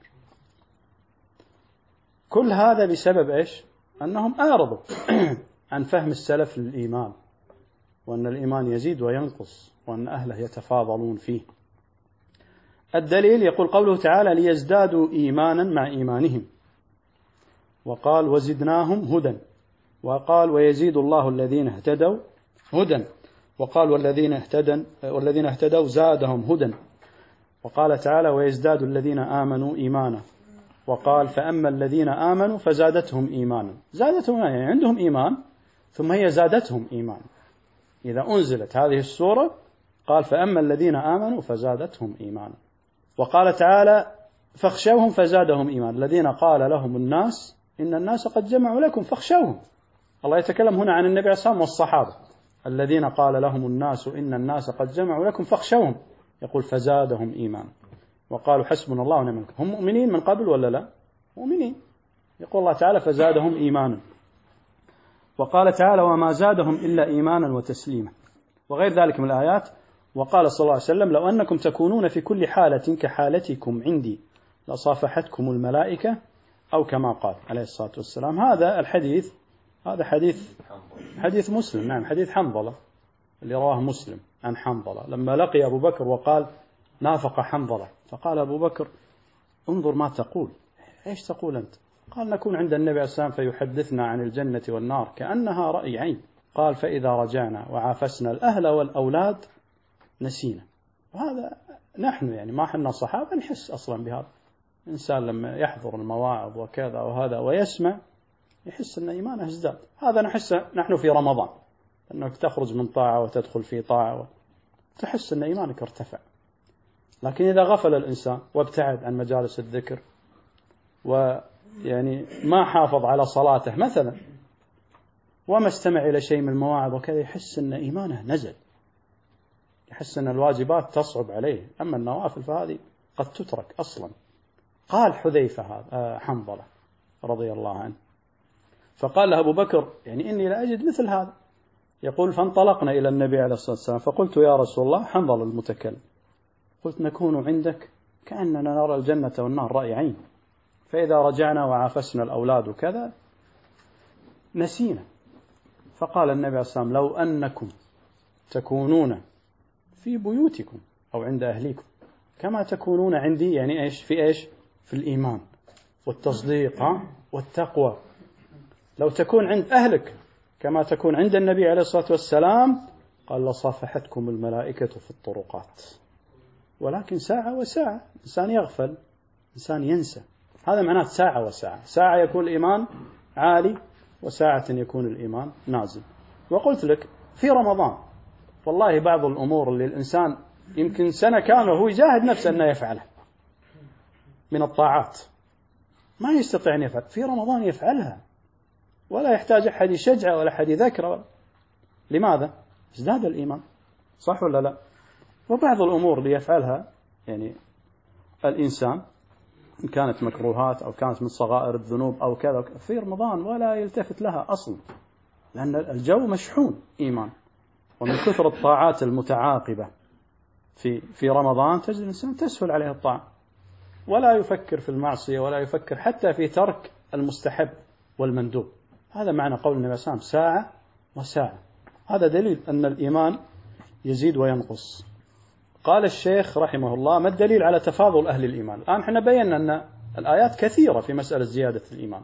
كل هذا بسبب إيش؟ أنهم أعرضوا عن فهم السلف للإيمان، وأن الإيمان يزيد وينقص، وأن أهله يتفاضلون فيه. الدليل يقول قوله تعالى ليزدادوا إيمانا مع إيمانهم، وقال وزدناهم هدى، وقال ويزيد الله الذين اهتدوا هدى، وقال والذين اهتدوا زادهم هدى، وقال تعالى ويزداد الذين آمنوا إيمانا، وقال فأما الذين آمنوا فزادتهم إيمانا. زادتهم يعني عندهم إيمان ثم هي زادتهم إيمان. إذا أنزلت هذه السورة قال فأما الذين آمنوا فزادتهم إيمانا، وقال تعالى فاخشوهم فزادهم إيمان، الذين قال لهم الناس إن الناس قد جمعوا لكم فاخشوهم. الله يتكلم هنا عن النبي عليه الصلاة والسلام والصحابة، الذين قال لهم الناس إن الناس قد جمعوا لكم فاخشوهم، يقول فزادهم إيمان، وقالوا حسبنا الله ونعم الوكيل. هم مؤمنين من قبل ولا لا؟ مؤمنين. يقول الله تعالى فزادهم إيمانا، وقال تعالى وما زادهم إلا إيمانا وتسليما، وغير ذلك من الآيات. وقال صلى الله عليه وسلم لو أنكم تكونون في كل حالة كحالتكم عندي لصافحتكم الملائكة، أو كما قال عليه الصلاة والسلام. هذا الحديث هذا حديث مسلم، نعم، حديث حنظلة اللي رواه مسلم عن حنظلة لما لقي أبو بكر وقال نافق حنظلة، فقال أبو بكر انظر ما تقول، إيش تقول أنت؟ قال نكون عند النبي عليه الصلاة والسلام فيحدثنا عن الجنة والنار كأنها رأي عين، قال فإذا رجعنا وعافسنا الأهل والأولاد نسينا. وهذا نحن يعني ما حنا صحابة نحس أصلا بهذا. إنسان لما يحضر المواعظ وكذا وهذا ويسمع يحس أن إيمانه ازداد. هذا نحس نحن في رمضان، أنك تخرج من طاعة وتدخل في طاعة تحس أن إيمانك ارتفع. لكن إذا غفل الإنسان وابتعد عن مجالس الذكر ويعني ما حافظ على صلاته مثلا وما استمع إلى شيء من المواعظ وكذا، يحس أن إيمانه نزل، يحس أن الواجبات تصعب عليه، أما النوافل فهذه قد تترك أصلا. قال حذيفة حنظلة رضي الله عنه، فقال له أبو بكر يعني إني لا أجد مثل هذا. يقول فانطلقنا إلى النبي عليه الصلاة والسلام فقلت يا رسول الله، حنظل المتكلم، قلت نكون عندك كأننا نرى الجنة والنار رأي عين، فإذا رجعنا وعافسنا الأولاد وكذا نسينا. فقال النبي عليه الصلاة والسلام لو أنكم تكونون في بيوتكم أو عند أهليكم كما تكونون عندي، يعني إيش في إيش في الإيمان والتصديق والتقوى، لو تكون عند أهلك كما تكون عند النبي عليه الصلاة والسلام، قال لصافحتكم الملائكة في الطرقات. ولكن ساعة وساعة، إنسان يغفل، إنسان ينسى، هذا معناه ساعة وساعة، ساعة يكون الإيمان عالي وساعة يكون الإيمان نازل. وقلت لك في رمضان والله بعض الأمور اللي الإنسان يمكن سنة كاملة هو يجاهد نفسه أنه يفعلها من الطاعات ما يستطيع أن يفعل، في رمضان يفعلها ولا يحتاج أحد يشجعه ولا أحد يذكره. لماذا؟ ازداد الإيمان، صح ولا لا؟ وبعض الأمور اللي يفعلها يعني الإنسان إن كانت مكروهات أو كانت من صغائر الذنوب أو كذا في رمضان ولا يلتفت لها أصلا، لأن الجو مشحون إيمان، ومن كثر الطاعات المتعاقبة في رمضان تجد الإنسان تسهل عليه الطاعة ولا يفكر في المعصية ولا يفكر حتى في ترك المستحب والمندوب. هذا معنى قول النبي صلى الله عليه وسلم ساعة وساعة. هذا دليل أن الإيمان يزيد وينقص. قال الشيخ رحمه الله ما الدليل على تفاضل أهل الإيمان؟ الآن احنا بينا أن الآيات كثيرة في مسألة زيادة الإيمان.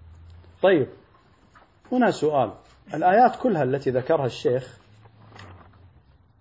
طيب هنا سؤال، الآيات كلها التي ذكرها الشيخ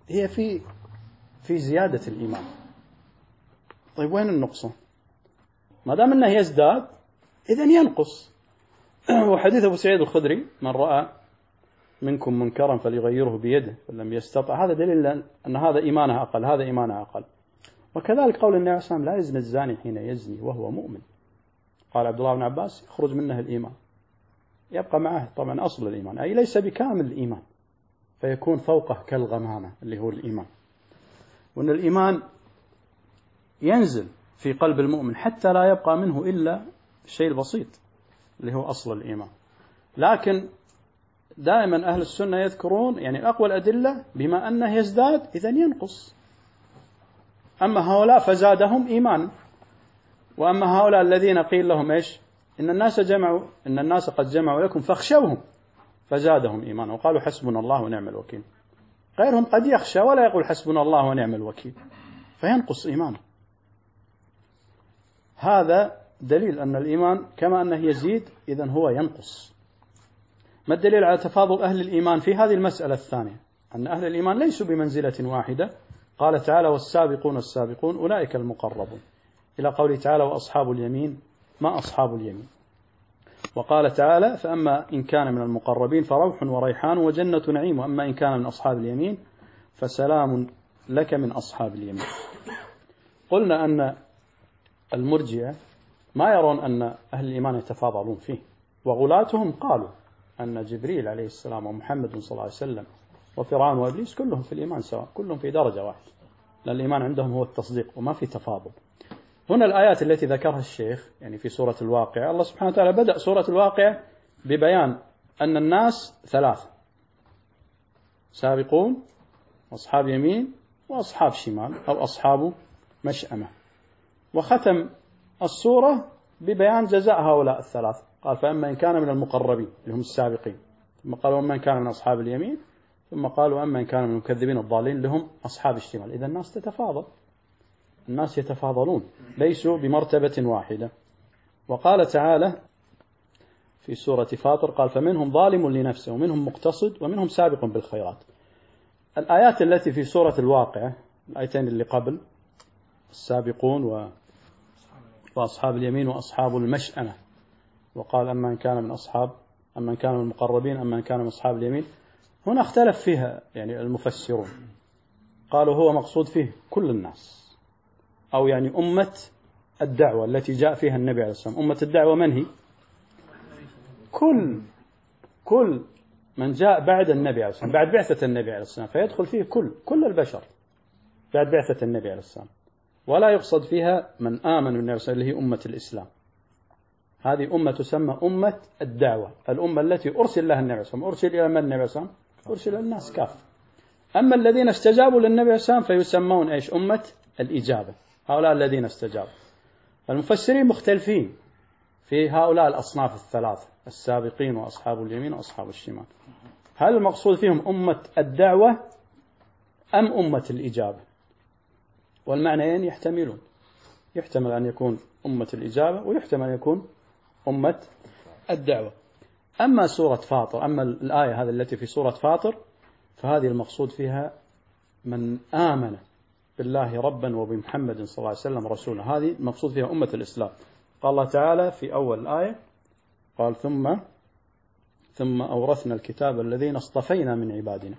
هي في زيادة الإيمان. طيب وين النقصان؟ ما دام أنه يزداد إذن ينقص. وحديث أبو سعيد الخدري: من رأى منكم منكرا فليغيره بيده فلم يستطع، هذا دليل أن هذا إيمانه أقل، هذا إيمانه أقل. وكذلك قول النبي عليه الصلاة والسلام: لا يزني الزاني حين يزني وهو مؤمن. قال عبد الله بن عباس: يخرج منه الإيمان، يبقى معه طبعا أصل الإيمان، أي ليس بكامل الإيمان، فيكون فوقه كالغمامة اللي هو الإيمان. وأن الإيمان ينزل في قلب المؤمن حتى لا يبقى منه إلا الشيء البسيط اللي هو أصل الإيمان. لكن دائما أهل السنة يذكرون يعني أقوى الأدلة بما أنه يزداد إذن ينقص. أما هؤلاء فزادهم إيمان، وأما هؤلاء الذين قيل لهم إيش؟ إن الناس قد جمعوا لكم فاخشوهم فزادهم إيمان وقالوا حسبنا الله ونعم الوكيل. غيرهم قد يخشى ولا يقول حسبنا الله ونعم الوكيل فينقص إيمانه. هذا دليل أن الإيمان كما أنه يزيد إذن هو ينقص. ما الدليل على تفاضل أهل الإيمان في هذه المسألة الثانية؟ أن أهل الإيمان ليسوا بمنزلة واحدة. قال تعالى: والسابقون السابقون أولئك المقربون، إلى قوله تعالى: وأصحاب اليمين ما أصحاب اليمين. وقال تعالى: فأما إن كان من المقربين فروح وريحان وجنة نعيم، وأما إن كان من أصحاب اليمين فسلام لك من أصحاب اليمين. قلنا أن المرجئة ما يرون أن أهل الإيمان يتفاضلون فيه، وغلاتهم قالوا أن جبريل عليه السلام ومحمد صلى الله عليه وسلم وفرعون وإبليس كلهم في الإيمان سواء، كلهم في درجة واحدة، لأن الإيمان عندهم هو التصديق وما في تفاضل. هنا الآيات التي ذكرها الشيخ يعني في سورة الواقعة، الله سبحانه وتعالى بدأ سورة الواقعة ببيان أن الناس ثلاثة: سابقون وأصحاب يمين وأصحاب شمال أو أصحاب مشأمة. وختم السورة ببيان جزاء هؤلاء الثلاثة، قال: فأما إن كان من المقربين اللي هم السابقين، ثم قال: وأما إن كان من أصحاب اليمين، ثم قال: وأما إن كان من المكذبين الضالين اللي هم أصحاب الشمال. إذا الناس تتفاضل، الناس يتفاضلون، ليسوا بمرتبة واحدة. وقال تعالى في سورة فاطر: قال: فمنهم ظالم لنفسه ومنهم مقتصد ومنهم سابق بالخيرات. الآيات التي في سورة الواقعة، الآيتين اللي قبل، السابقون وأصحاب اليمين وأصحاب المشأمة، وقال: أما إن كان من المقربين، أما إن كان من أصحاب اليمين، هنا اختلف فيها يعني المفسرون، قالوا هو مقصود فيه كل الناس، أو يعني أمة الدعوة التي جاء فيها النبي عليه الصلاة والسلام. أمة الدعوة من هي؟ كل من جاء بعد النبي عليه الصلاة والسلام، بعد بعثة النبي عليه الصلاة والسلام، فيدخل فيه كل البشر بعد بعثة النبي عليه الصلاة والسلام، ولا يقصد فيها من آمن بالنبي صلى الله عليه وسلم اللي هي أمة الإسلام. هذه أمة تسمى أمة الدعوة، الأمة التي أرسل لها النبي صلى الله عليه وسلم. أرسل إلى من النبي صلى الله عليه وسلم؟ أرسل إلى الناس كافة. أما الذين استجابوا للنبي عليه الصلاة والسلام فيسمون إيش؟ أمة الإجابة، هؤلاء الذين استجابوا. المفسرين مختلفين في هؤلاء الأصناف الثلاثة: السابقين وأصحاب اليمين وأصحاب الشمال. هل المقصود فيهم أمة الدعوة أم أمة الإجابة؟ والمعنيين يحتملون، يحتمل أن يكون أمة الإجابة ويحتمل أن يكون أمة الدعوة. أما سورة فاطر، أما الآية هذه التي في سورة فاطر، فهذه المقصود فيها من آمن بالله ربا وبمحمد صلى الله عليه وسلم رسولا، هذه المقصود فيها أمة الإسلام. قال الله تعالى في أول الآية: قال: ثم أورثنا الكتاب الذين اصطفينا من عبادنا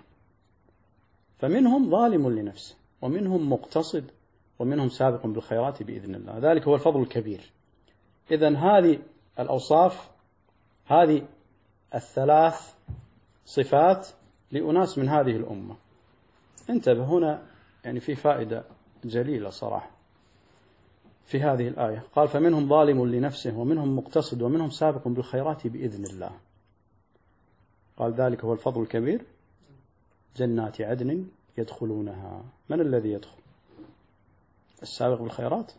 فمنهم ظالم لنفسه ومنهم مقتصد ومنهم سابق بالخيرات بإذن الله، ذلك هو الفضل الكبير. إذن هذه الأوصاف، هذه الثلاث صفات لأناس من هذه الأمة. انتبه هنا، يعني في فائدة جليلة صراحة في هذه الآية. قال: فمنهم ظالم لنفسه ومنهم مقتصد ومنهم سابق بالخيرات بإذن الله. قال: ذلك هو الفضل الكبير، جنات عدن يدخلونها. من الذي يدخل؟ السابق بالخيرات؟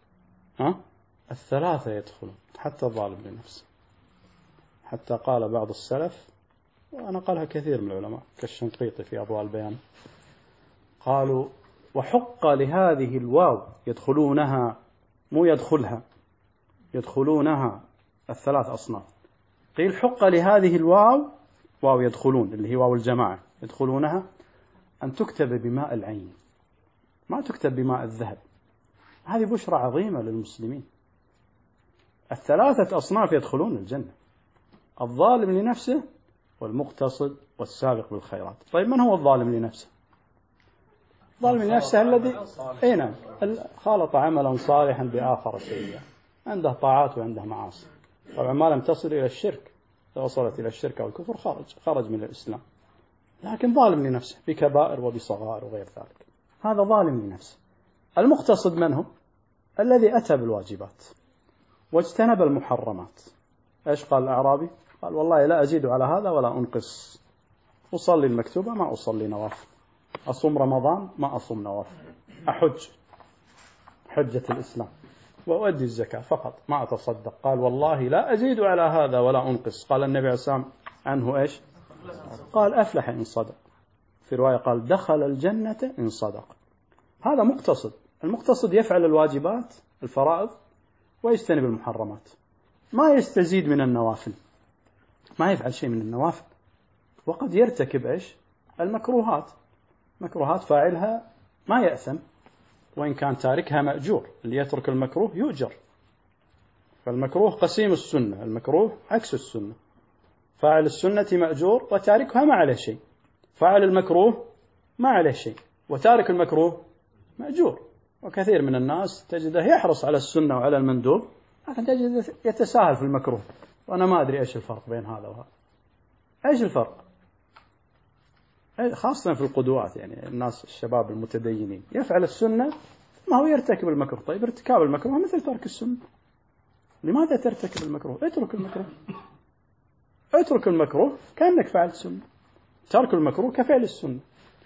الثلاثة يدخلون، حتى الظالم لنفسه. حتى قال بعض السلف، وأنا قالها كثير من العلماء كالشنقيطي في أضواء البيان، قالوا: وحق لهذه الواو يدخلونها، مو يدخلها، يدخلونها الثلاث أصناف. قيل حق لهذه الواو، واو يدخلون اللي هي واو الجماعة، يدخلونها، أن تكتب بماء العين، ما تكتب بماء الذهب. هذه بشرى عظيمة للمسلمين. الثلاثة أصناف يدخلون الجنة: الظالم لنفسه والمقتصد والسابق بالخيرات. طيب من هو الظالم لنفسه؟ الظالم لنفسه الذي نعم خالط عملا صالحا بآخر سيئا، عنده طاعات وعنده معاصي. طبعا ما لم تصل إلى الشرك، إذا وصلت إلى الشرك أو الكفر خرج من الإسلام، لكن ظالم لنفسه بكبائر وبصغائر وغير ذلك، هذا ظالم لنفسه. المقتصد من هو؟ الذي أتى بالواجبات واجتنب المحرمات. إيش قال الأعرابي؟ قال والله لا أزيد على هذا ولا أنقص، أصلي المكتوبة ما أصلي نوافل، أصوم رمضان ما أصوم نوافل، أحج حجة الإسلام، وأؤدي الزكاة فقط ما أتصدق. قال والله لا أزيد على هذا ولا أنقص. قال النبي عليه الصلاة والسلام عنه إيش؟ قال أفلح إن صدق. في رواية قال دخل الجنة إن صدق. هذا مقتصد. المقتصد يفعل الواجبات الفرائض ويجتنب المحرمات، ما يستزيد من النوافل، ما يفعل شيء من النوافل، وقد يرتكب إيش؟ المكروهات. مكروهات فاعلها ما يأثم، وإن كان تاركها مأجور. اللي يترك المكروه يؤجر. فالمكروه قسيم السنة، المكروه عكس السنة. فاعل السنة مأجور وتاركها ما عليه شيء، فاعل المكروه ما عليه شيء وتارك المكروه مأجور. وكثير من الناس تجده يحرص على السنة وعلى المندوب، لكن تجده يتساهل في المكروه. وأنا ما أدري إيش الفرق بين هذا وهذا. إيش الفرق؟ خاصة في القدوات، يعني الناس الشباب المتدينين يفعل السنة ما هو يرتكب المكروه. طيب ارتكاب المكروه مثل ترك السنة. لماذا ترتكب المكروه؟ اترك المكروه، اترك المكروه كأنك فعلت السنة. ترك المكروه كفعل السنة.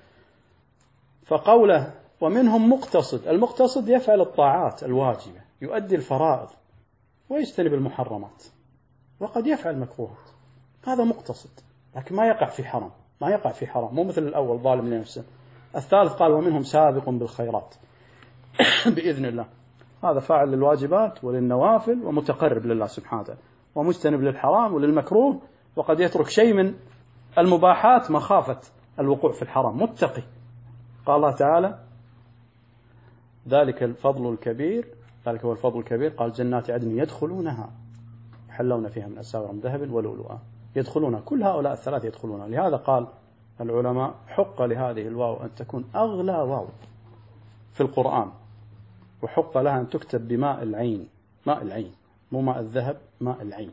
فقوله ومنهم مقتصد، المقتصد يفعل الطاعات الواجبة، يؤدي الفرائض ويجتنب المحرمات، وقد يفعل مكروهات. هذا مقتصد، لكن ما يقع في حرام، ما يقع في حرام، مو مثل الأول ظالم لنفسه. الثالث قال ومنهم سابق بالخيرات بإذن الله، هذا فاعل للواجبات وللنوافل ومتقرب لله سبحانه وتعالى، ومجتنب للحرام وللمكروه، وقد يترك شيء من المباحات مخافة الوقوع في الحرام، متقي. قال الله تعالى ذلك الفضل الكبير، ذلك هو الفضل الكبير. قال جنات عدن يدخلونها يحلون فيها من أساور من ذهب ولؤلؤا، يدخلون كل هؤلاء الثلاث يدخلون. لهذا قال العلماء حق لهذه الواو أن تكون أغلى واو في القرآن، وحق لها أن تكتب بماء العين، ماء العين مو ماء الذهب، ماء العين.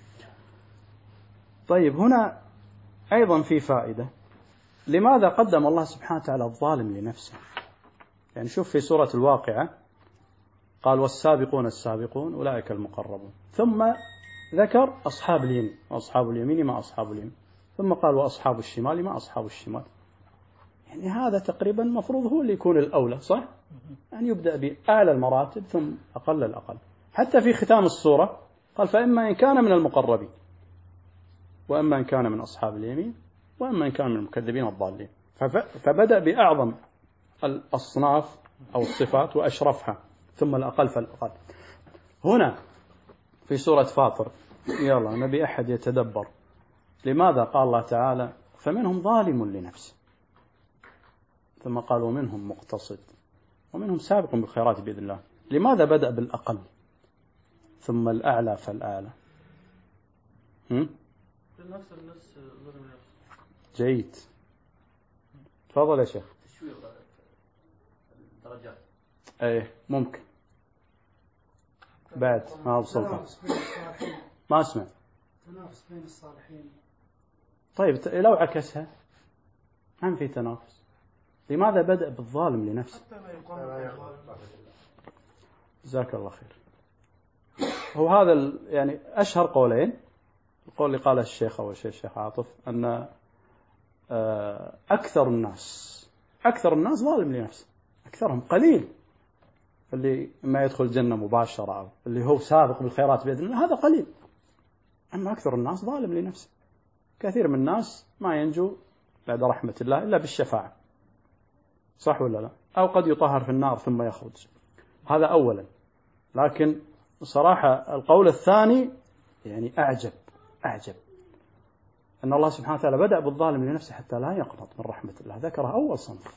طيب هنا أيضا في فائدة، لماذا قدم الله سبحانه وتعالى الظالم لنفسه؟ يعني شوف في سورة الواقعة قال والسابقون السابقون أولئك المقربون، ثم ذكر أصحاب اليمين، وأصحاب اليمين ما أصحاب اليمين، ثم قال وأصحاب الشمال ما أصحاب الشمال. يعني هذا تقريبا مفروض هو اللي يكون الأولى، صح؟ يعني يبدأ بأعلى المراتب ثم أقل الأقل. حتى في ختام السورة قال فإما إن كان من المقربين، وإما إن كان من أصحاب اليمين، وإما إن كان من المكذبين الضالين. فبدأ بأعظم الأصناف أو الصفات وأشرفها، ثم الأقل فالأقل. هنا في سورة فاطر يلا نبي أحد يتدبر لماذا قال الله تعالى فمنهم ظالم لنفسه، ثم قال ومنهم مقتصد ومنهم سابق بالخيرات بإذن الله. لماذا بدأ بالأقل ثم الأعلى فالأعلى؟ جيد، تفضل يا شيخ. درجات ايه ممكن بعد ما وصلت ما اسمع تنافس بين الصالحين. طيب لو عكسها هم في تنافس. لماذا بدأ بالظالم لنفسه؟ جزاك الله خير. هو هذا يعني أشهر قولين. القول اللي قاله الشيخ أو الشيخ عاطف أن أكثر الناس ظالم لنفسه، أكثرهم قليل اللي ما يدخل الجنة مباشرة أو اللي هو سابق بالخيرات بإذن الله، هذا قليل. أما أكثر الناس ظالم لنفسه. كثير من الناس ما ينجو بعد رحمة الله إلا بالشفاعة، صح ولا لا؟ أو قد يطهر في النار ثم يخرج، هذا أولا. لكن صراحة القول الثاني يعني أعجب. أن الله سبحانه وتعالى بدأ بالظالم لنفسه حتى لا يقنط من رحمة الله، ذكر أول صنف،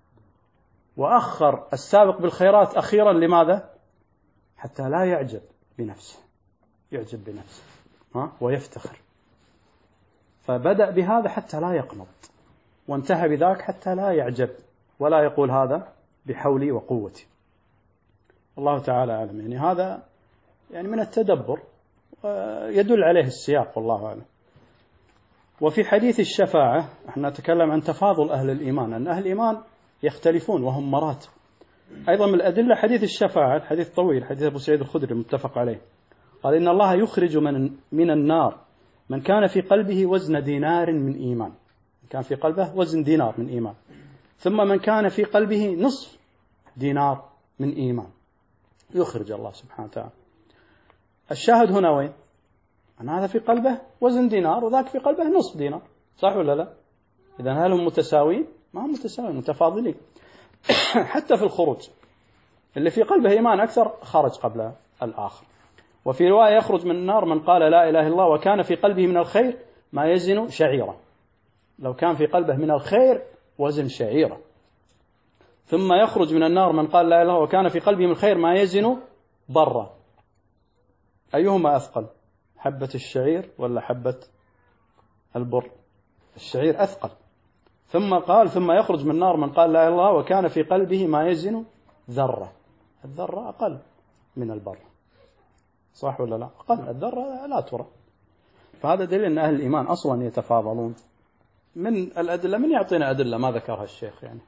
وأخر السابق بالخيرات أخيرا. لماذا؟ حتى لا يعجب بنفسه، يعجب بنفسه ويفتخر. فبدأ بهذا حتى لا يقنط، وانتهى بذاك حتى لا يعجب ولا يقول هذا بحولي وقوتي. الله تعالى أعلم. يعني هذا يعني من التدبر يدل عليه السياق، والله أعلم. وفي حديث الشفاعة احنا نتكلم عن تفاضل أهل الإيمان، أن أهل الإيمان يختلفون وهم مراتب. أيضا من الأدلة حديث الشفاعة، الحديث طويل، حديث أبو سعيد الخدري المتفق عليه، قال إن الله يخرج من النار من كان في قلبه وزن دينار من إيمان، كان في قلبه وزن دينار من إيمان، ثم من كان في قلبه نصف دينار من إيمان، يخرج الله سبحانه وتعالى. الشاهد هنا وين؟ أن هذا في قلبه وزن دينار وذاك في قلبه نصف دينار، صح ولا لا؟ إذن هل هم متساويين؟ ما هم متساويين، متفاضلين. حتى في الخروج، اللي في قلبه إيمان أكثر خرج قبل الآخر. وفي رواية يخرج من النار من قال لا إله إلا الله وكان في قلبه من الخير ما يزن شعيرة، لو كان في قلبه من الخير وزن شعيرة. ثم يخرج من النار من قال لا إله إلا الله وكان في قلبه من الخير ما يزن ضرة. أيهما أثقل، حبة الشعير ولا حبة البر؟ الشعير أثقل. ثم قال ثم يخرج من النار من قال لا إله إلا الله وكان في قلبه ما يزن ذرة. الذرة أقل من البر، صح ولا لا؟ أقل، الذرة لا ترى. فهذا دليل أن أهل الإيمان أصلا يتفاضلون. من الأدلة، من يعطينا أدلة ما ذكرها الشيخ يعني؟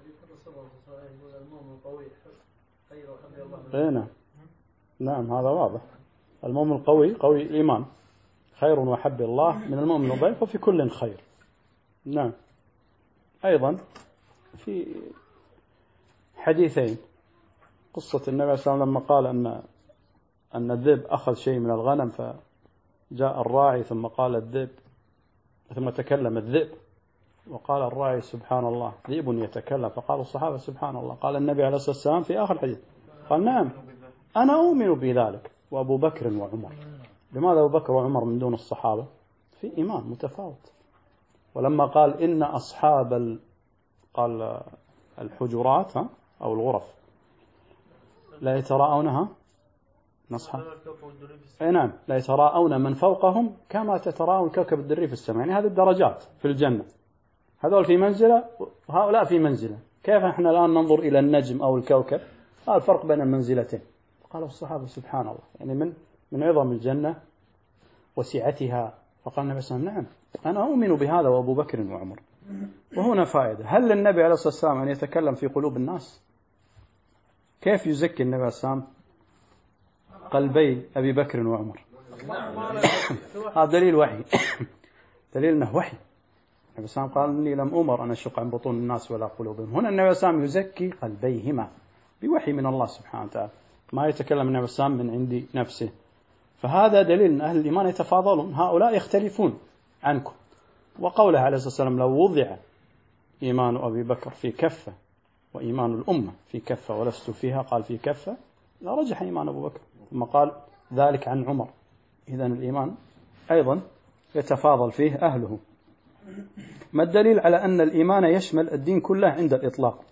نعم هذا واضح. المؤمن القوي قوي الإيمان خير وحب الله من المؤمن الضعيف وفي كل خير. نعم. أيضا في حديثين، قصة النبي صلى الله عليه وسلم لما قال أن الذئب أخذ شيء من الغنم، فجاء الراعي ثم قال الذئب، ثم تكلم الذئب وقال الراعي سبحان الله ذئب يتكلم، فقال الصحابة سبحان الله. قال النبي عليه الصلاة والسلام في آخر الحديث قال نعم أنا أؤمن بذلك وأبو بكر وعمر. لماذا أبو بكر وعمر من دون الصحابة؟ في إيمان متفاوت. ولما قال إن أصحاب قال الحجرات أو الغرف لا يتراءونها نصحى، نعم لا يتراءون من فوقهم كما تتراءون كوكب الدري في السماء. يعني هذه الدرجات في الجنة، هذول في منزلة وهؤلاء في منزلة. كيف احنا الآن ننظر إلى النجم أو الكوكب؟ هذا الفرق بين المنزلتين. قالوا الصحابة سبحان الله، يعني من عظم الجنة وسعتها. فقال النبي صلى الله عليه وسلم نعم أنا أؤمن بهذا وأبو بكر وعمر. وهنا فائدة، هل للنبي عليه الصلاة والسلام أن يتكلم في قلوب الناس؟ كيف يزكي النبي عليه الصلاة والسلام قلبي أبي بكر وعمر؟ هذا دليل وحي، دليل أنه وحي. النبي صلى الله عليه وسلم قال إني لم أمر أن أشق عن بطون الناس ولا قلوبهم. هنا النبي صلى الله عليه وسلم يزكي قلبيهما بوحي من الله سبحانه وتعالى، ما يتكلم النبي صلى الله عليه وسلم من عند نفسه. فهذا دليل أن أهل الإيمان يتفاضلون، هؤلاء يختلفون عنكم. وقوله عليه الصلاة والسلام لو وضع إيمان أبي بكر في كفة وإيمان الأمة في كفة ولست فيها، قال في كفة، لا رجح إيمان أبو بكر. ثم قال ذلك عن عمر. إذن الإيمان أيضا يتفاضل فيه أهله. ما الدليل على أن الإيمان يشمل الدين كله عند الإطلاق؟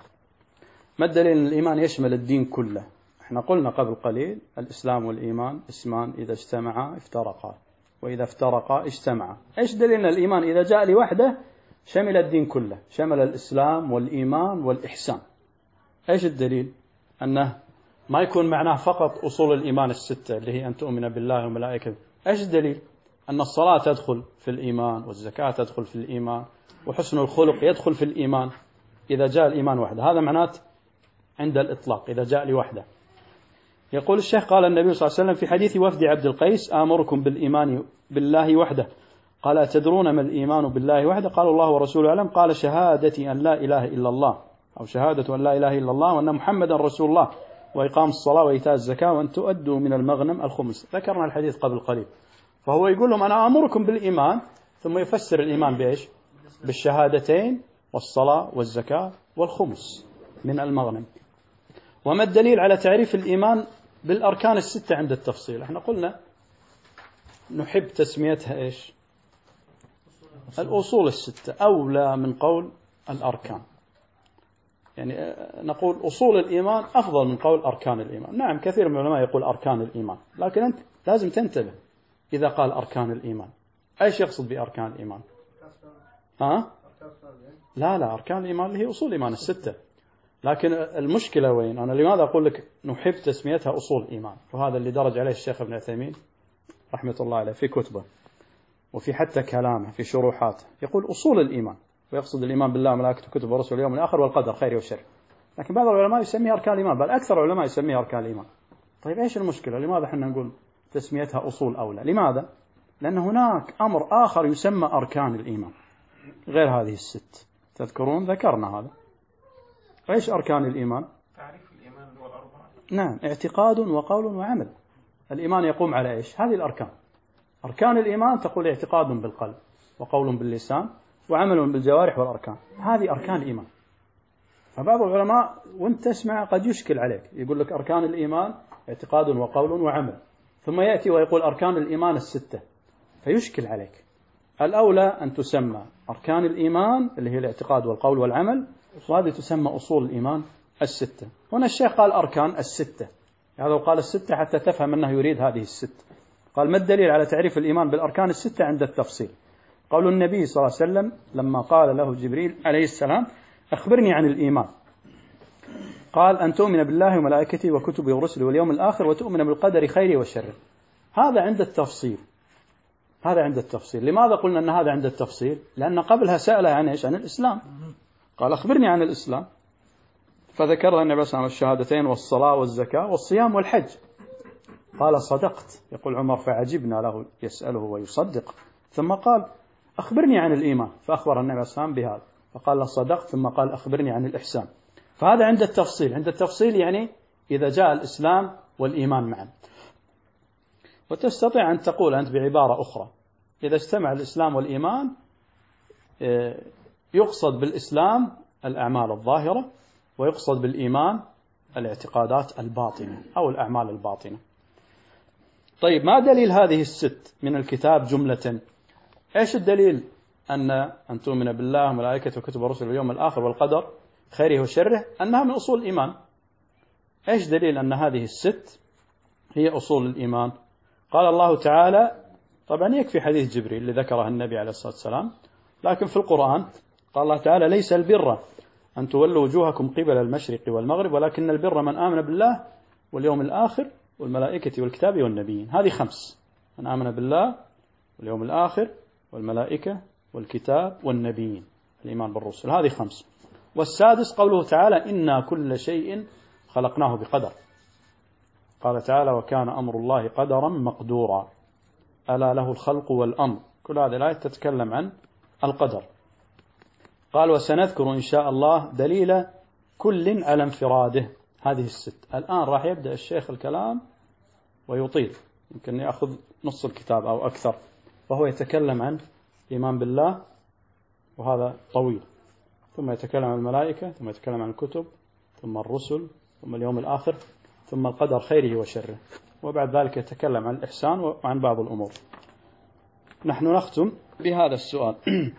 ما الدليل أن الإيمان يشمل الدين كله؟ احنا قلنا قبل قليل الإسلام والإيمان اسمان إذا اجتمعا افترقا وإذا افترقا اجتمعا. ايش دليل أن الإيمان إذا جاء لوحده شمل الدين كله، شمل الإسلام والإيمان والإحسان؟ ايش الدليل؟ أنه ما يكون معناه فقط أصول الإيمان الستة اللي هي أن تؤمن بالله وملائكته. ايش الدليل؟ أن الصلاة تدخل في الإيمان، والزكاة تدخل في الإيمان، وحسن الخلق يدخل في الإيمان إذا جاء الإيمان وحده. هذا معناه عند الإطلاق إذا جاء لوحده. يقول الشيخ قال النبي صلى الله عليه وسلم في حديث وفد عبد القيس آمركم بالإيمان بالله وحده. قال أتدرون ما الإيمان بالله وحده؟ قال الله ورسوله أعلم. قال شهادة أن لا إله إلا الله، أو شهادة أن لا إله إلا الله وأن محمدا رسول الله، وإقام الصلاة وإيتاء الزكاة وأن تؤدوا من المغنم الخمس. ذكرنا الحديث قبل قليل. فهو يقول لهم أنا آمركم بالإيمان، ثم يفسر الإيمان بإيش؟ بالشهادتين والصلاة والزكاة والخمس من المغنم. وما الدليل على تعريف الإيمان بالأركان الستة عند التفصيل؟ احنا قلنا نحب تسميتها إيش؟ الأصول الستة أولى من قول الأركان. يعني نقول أصول الإيمان أفضل من قول أركان الإيمان. نعم كثير من العلماء يقول أركان الإيمان، لكن أنت لازم تنتبه إذا قال أركان الإيمان إيش يقصد بأركان الإيمان؟ لا أركان الإيمان هي أصول الإيمان الستة. لكن المشكلة وين؟ أنا لماذا أقول لك نحب تسميتها أصول الإيمان؟ وهذا اللي درج عليه الشيخ ابن عثيمين رحمة الله عليه في كتبه وفي حتى كلامه في شروحاته، يقول أصول الإيمان، ويقصد الإيمان بالله وملائكته وكتبه ورسله واليوم الآخر والقدر خيره وشره. لكن بعض العلماء يسميها أركان الإيمان، بل أكثر العلماء يسميها أركان الإيمان. طيب إيش المشكلة؟ لماذا حنا نقول تسميتها أصول أولى؟ لماذا؟ لأن هناك أمر آخر يسمى أركان الإيمان غير هذه الست. تذكرون ذكرنا هذا. إيش أركان الإيمان؟ تعريف الإيمان هو الأربعة. نعم، اعتقاد وقول وعمل. الإيمان يقوم على إيش؟ هذه الأركان. أركان الإيمان تقول اعتقاد بالقلب وقول باللسان وعمل بالجوارح والأركان. هذه أركان الإيمان. فبعض العلماء وانت تسمع قد يشكل عليك، يقول لك أركان الإيمان اعتقاد وقول وعمل، ثم يأتي ويقول أركان الإيمان الستة، فيشكل عليك. الأولى أن تسمى أركان الإيمان اللي هي الاعتقاد والقول والعمل، وهذه تسمى أصول الإيمان الستة. هنا الشيخ قال أركان الستة، هذا قال الستة حتى تفهم أنه يريد هذه الست. قال ما الدليل على تعريف الإيمان بالأركان الستة عند التفصيل؟ قال النبي صلى الله عليه وسلم لما قال له جبريل عليه السلام أخبرني عن الإيمان، قال أن تؤمن بالله وملائكته وكتبه ورسله واليوم الآخر وتؤمن بالقدر خيره وشره. هذا عند التفصيل. هذا عند التفصيل. لماذا قلنا أن هذا عند التفصيل؟ لأن قبلها سأله عن إيش؟ عن الإسلام. قال أخبرني عن الإسلام، فذكر النبي صلى الله عليه وسلم الشهادتين والصلاة والزكاة والصيام والحج. قال صدقت. يقول عمر فعجبنا له يسأله ويصدق. ثم قال أخبرني عن الإيمان، فأخبر النبي صلى الله عليه وسلم بهذا، فقال له صدقت. ثم قال أخبرني عن الإحسان. فهذا عند التفصيل. عند التفصيل يعني إذا جاء الإسلام والإيمان معا. وتستطيع أن تقول أنت بعبارة أخرى إذا اجتمع الإسلام والإيمان يقصد بالإسلام الأعمال الظاهرة، ويقصد بالإيمان الاعتقادات الباطنة أو الأعمال الباطنة. طيب ما دليل هذه الست من الكتاب جملة؟ إيش الدليل أن تؤمن بالله وملائكته وكتبه ورسله واليوم الآخر والقدر خيره وشره أنها من أصول الإيمان؟ إيش دليل أن هذه الست هي أصول الإيمان؟ قال الله تعالى، طبعا يكفي حديث جبريل اللي ذكره النبي عليه الصلاة والسلام، لكن في القرآن قال الله تعالى ليس البر أن تولوا وجوهكم قبل المشرق والمغرب ولكن البر من آمن بالله واليوم الآخر والملائكة والكتاب والنبيين. هذه 5: من آمن بالله واليوم الآخر والملائكة والكتاب والنبيين، الإيمان بالرسل. هذه 5. والسادس قوله تعالى إنا كل شيء خلقناه بقدر. قال تعالى وكان أمر الله قدرا مقدورا ألا له الخلق والأمر. كل هذه الآيات تتكلم عن القدر. قال وسنذكر إن شاء الله دليل كل على انفراده. هذه الست. الآن راح يبدأ الشيخ الكلام ويطيل، يمكن يأخذ نص الكتاب أو أكثر، وهو يتكلم عن الإيمان بالله وهذا طويل، ثم يتكلم عن الملائكة، ثم يتكلم عن الكتب، ثم الرسل، ثم اليوم الآخر، ثم القدر خيره وشره، وبعد ذلك يتكلم عن الإحسان وعن بعض الأمور. نحن نختم بهذا السؤال: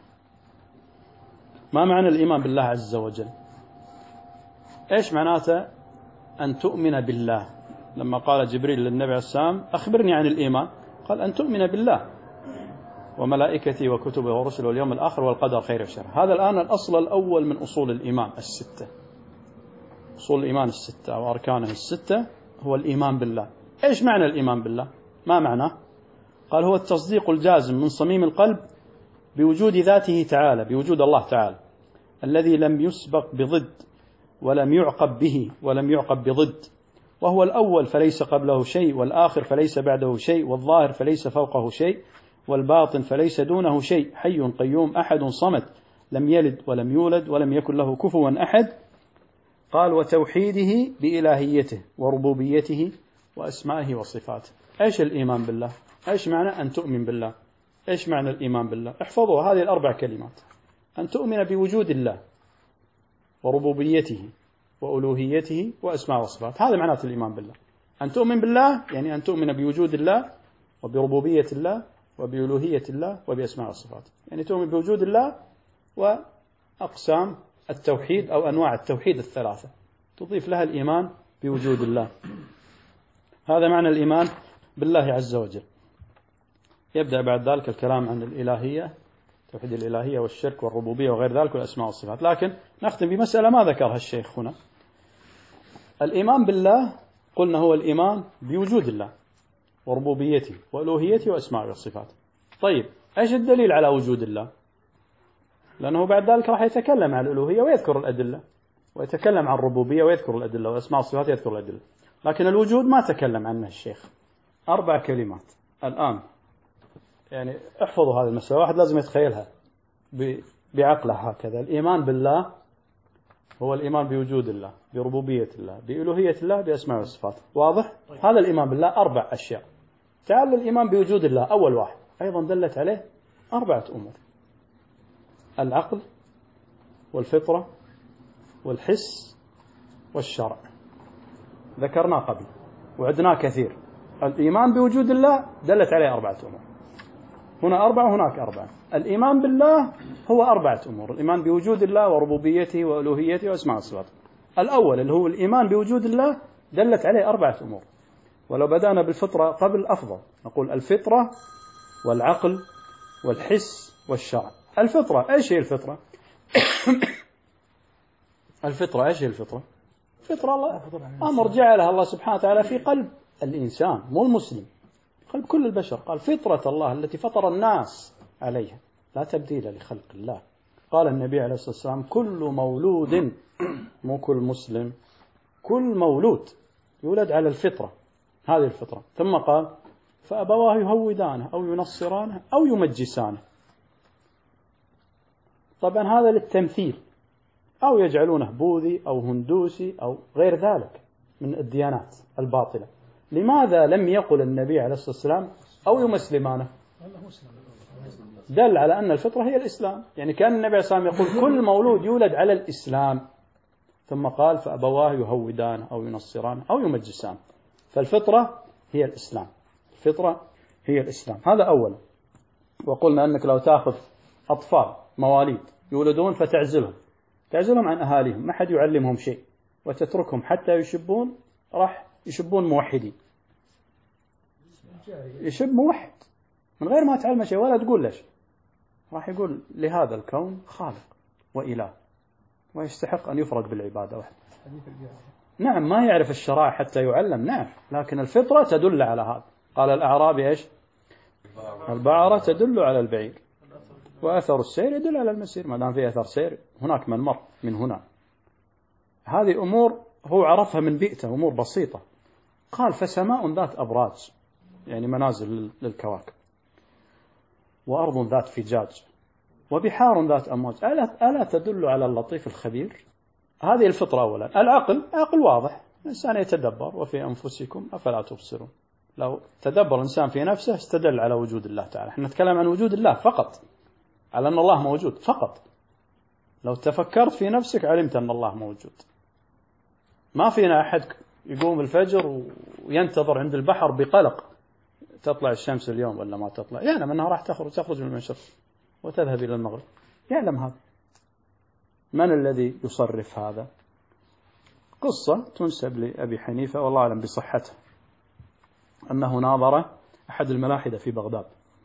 ما معنى الإيمان بالله عز وجل؟ إيش معناته أن تؤمن بالله؟ لما قال جبريل للنبي عليه السلام أخبرني عن الإيمان، قال أن تؤمن بالله وملائكته وكتبه ورسله واليوم الآخر والقدر خير وشر. هذا الآن الأصل الأول من أصول الإيمان الستة. أصول الإيمان الستة أو أركانه الستة هو الإيمان بالله. إيش معنى الإيمان بالله؟ ما معناه؟ قال هو التصديق الجازم من صميم القلب بوجود ذاته تعالى، بوجود الله تعالى الذي لم يسبق بضد ولم يعقب به ولم يعقب بضد، وهو الأول فليس قبله شيء، والآخر فليس بعده شيء، والظاهر فليس فوقه شيء، والباطن فليس دونه شيء، حي قيوم أحد صمد لم يلد ولم يولد ولم يكن له كفوا أحد. قال وتوحيده بإلهيته وربوبيته وأسمائه وصفاته. إيش الإيمان بالله؟ إيش معنى أن تؤمن بالله؟ إيش معنى الإيمان بالله؟ احفظوا هذه الأربع كلمات: أن تؤمن بوجود الله وربوبيته وألوهيته وأسماء وصفاته. هذا معنى الإيمان بالله. أن تؤمن بالله يعني أن تؤمن بوجود الله وبربوبية الله وبألوهية الله وبأسماء والصفات. يعني تؤمن بوجود الله وأقسام التوحيد أو أنواع التوحيد الثلاثة تضيف لها الإيمان بوجود الله. هذا معنى الإيمان بالله عز وجل. يبدأ بعد ذلك الكلام عن الإلهية، توحيد الإلهية والشرك والربوبية وغير ذلك والأسماء والصفات. لكن نختم بمسألة ما ذكرها الشيخ هنا. الإيمان بالله قلنا هو الإيمان بوجود الله وربوبيته وألوهيته وأسماء والصفات. طيب إيش الدليل على وجود الله؟ لأنه بعد ذلك راح يتكلم عن الألوهية ويذكر الأدلة، ويتكلم عن الربوبية ويذكر الأدلة، وأسماء والصفات يذكر الأدلة. لكن الوجود ما تكلم عنه الشيخ. 4 كلمات الآن، يعني احفظوا هذه المسألة، واحد لازم يتخيلها بعقله هكذا. الإيمان بالله هو الإيمان بوجود الله، بربوبية الله، بألوهية الله، بأسماء والصفات. واضح؟ هذا الإيمان بالله 4 أشياء. تعال الإيمان بوجود الله أول واحد، أيضا دلت عليه 4 أمور: العقل والفطرة والحس والشرع. ذكرناه قبل وعدناه كثير. الإيمان بوجود الله دلت عليه 4 أمور، هنا 4 وهناك 4. الإيمان بالله هو 4 أمور: الإيمان بوجود الله وربوبيته وألوهيته وأسماء والصفات. الأول اللي هو الإيمان بوجود الله دلت عليه 4 أمور. ولو بدأنا بالفطرة قبل أفضل، نقول الفطرة والعقل والحس والشرع. الفطرة إيش هي الفطرة؟ الفطرة إيش هي الفطرة؟ فطرة الله أمر جعلها الله سبحانه وتعالى في قلب الإنسان، مو المسلم، قلب كل البشر. قال فطرة الله التي فطر الناس عليها لا تبديل لخلق الله. قال النبي عليه الصلاة والسلام: كل مولود، مو كل مسلم، كل مولود يولد على الفطرة، هذه الفطرة. ثم قال: فأبواه يهودانه أو ينصرانه أو يمجسانه. طبعا هذا للتمثيل، أو يجعلونه بوذي أو هندوسي أو غير ذلك من الديانات الباطلة. لماذا لم يقل النبي عليه الصلاة والسلام أو يمسلمانه؟ دل على أن الفطرة هي الإسلام. يعني كان النبي عليه الصلاة والسلام يقول كل مولود يولد على الإسلام، ثم قال: فأبواه يهودان أو ينصران أو يمجسان. فالفطرة هي الإسلام، الفطرة هي الإسلام. هذا أولا. وقلنا أنك لو تأخذ أطفال مواليد يولدون فتعزلهم عن أهاليهم، ما حد يعلمهم شيء، وتتركهم حتى يشبون، راح يشبون موحدين. يشب موحد من غير ما تعلم شيء ولا تقول ليش، راح يقول لهذا الكون خالق وإله ويستحق أن يفرد بالعبادة وحده. نعم ما يعرف الشرائع حتى يعلم، نعم، لكن الفطرة تدل على هذا. قال الأعرابي إيش؟ البعرة تدل على البعير وأثر السير يدل على المسير. ما دام في أثر سير هناك من مر من هنا. هذه أمور هو عرفها من بيئته، أمور بسيطة. قال: فسماء ذات أبراج، يعني منازل للكواكب، وأرض ذات فجاج، وبحار ذات أمواج، ألا تدل على اللطيف الخبير؟ هذه الفطرة أولا. العقل عقل واضح، الإنسان يتدبر: وفي أنفسكم أفلا تبصرون. لو تدبر الإنسان في نفسه استدل على وجود الله تعالى. احنا نتكلم عن وجود الله فقط، على أن الله موجود فقط. لو تفكرت في نفسك علمت أن الله موجود. ما فينا أحد يقوم الفجر وينتظر عند البحر بقلق تطلع الشمس اليوم ولا ما تطلع، يعلم أنها راح تخرج من المشرق وتذهب إلى المغرب، يعلم هذا. من الذي يصرف هذا؟ قصة تنسب لأبي حنيفة والله أعلم بصحتها، أنه ناظر أحد الملاحدة في بغداد،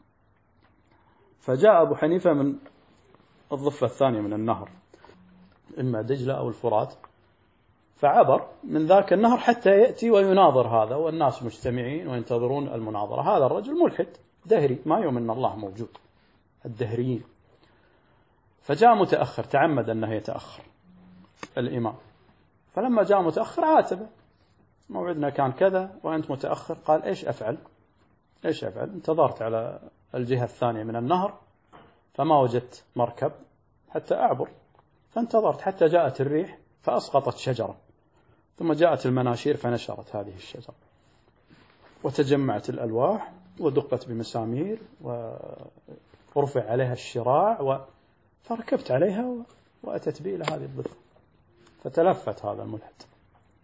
فجاء أبو حنيفة من الضفة الثانية من النهر، إما دجلة أو الفرات، فعبر من ذاك النهر حتى يأتي ويناظر هذا، والناس مجتمعين وينتظرون المناظرة. هذا الرجل ملحد دهري ما يؤمن أن الله موجود، الدهريين. فجاء متأخر، تعمد أنه يتأخر الإمام، فلما جاء متأخر عاتبه: موعدنا كان كذا وأنت متأخر. قال: إيش أفعل؟ انتظرت على الجهة الثانية من النهر فما وجدت مركب حتى أعبر، فانتظرت حتى جاءت الريح فأسقطت شجرة، ثم جاءت المناشير فنشرت هذه الشجرة، وتجمعت الألواح ودقت بمسامير ورفع عليها الشراع، فركبت عليها وأتت بي إلى هذه الضفة. فتلفت هذا الملحد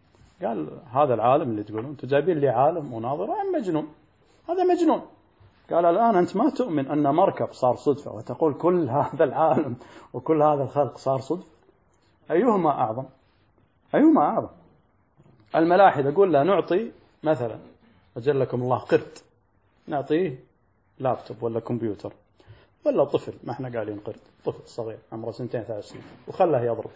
قال: هذا العالم اللي تقولون أنتم جايبين لي عالم مناظرة أم مجنون؟ هذا مجنون. قال الآن أنت ما تؤمن أن مركب صار صدفة وتقول كل هذا العالم وكل هذا الخلق صار صدفة؟ أيهما أعظم؟ أيهما أعظم؟ الملاحدة يقول لا نعطي مثلا أجلكم الله قرد، نعطيه لابتوب ولا كمبيوتر ولا طفل، ما احنا قاعدين قرد، طفل صغير عمره 2-3 سنين وخله يضرب،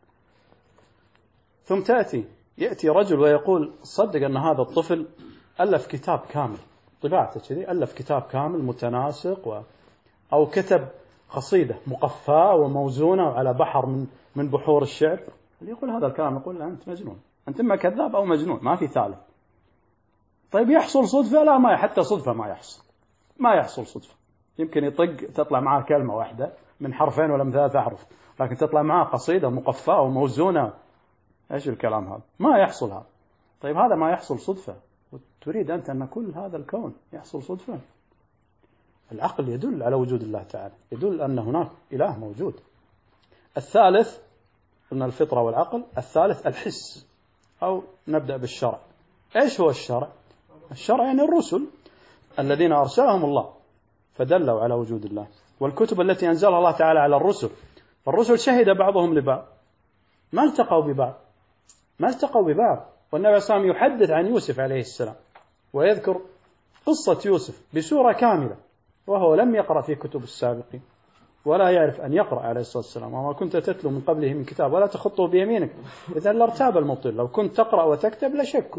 ثم يأتي رجل ويقول صدق أن هذا الطفل ألف كتاب كامل، طباعته كذي ألف كتاب كامل متناسق أو كتب قصيدة مقفاة وموزونة وعلى بحر من بحور الشعر. اللي يقول هذا الكلام يقول لا أنت مجنون، أنت إما كذاب أو مجنون، ما في ثالث. طيب يحصل صدفة؟ لا، ما حتى صدفة ما يحصل صدفة. يمكن يطق تطلع معاه كلمة واحدة من حرفين ولا من 3 أحرف، لكن تطلع معاه قصيدة مقفاة وموزونة. إيش الكلام هذا؟ ما يحصل هذا. طيب هذا ما يحصل صدفة، وتريد أنت أن كل هذا الكون يحصل صدفة؟ العقل يدل على وجود الله تعالى، يدل أن هناك إله موجود. الثالث قلنا الفطرة والعقل، الثالث الحس، أو نبدأ بالشرع. إيش هو الشرع؟ الشرع يعني الرسل الذين أرسلهم الله فدلوا على وجود الله، والكتب التي أنزلها الله تعالى على الرسل، فالرسل شهد بعضهم لبعض، ما التقوا ببعض. والنبي صلى الله عليه وسلم يحدث عن يوسف عليه السلام ويذكر قصة يوسف بسورة كاملة، وهو لم يقرأ في كتب السابقين ولا يعرف أن يقرأ عليه الصلاة والسلام، وما كنت تتلو من قبله من كتاب ولا تخطه بيمينك إذا لارتاب المبطل. لو كنت تقرأ وتكتب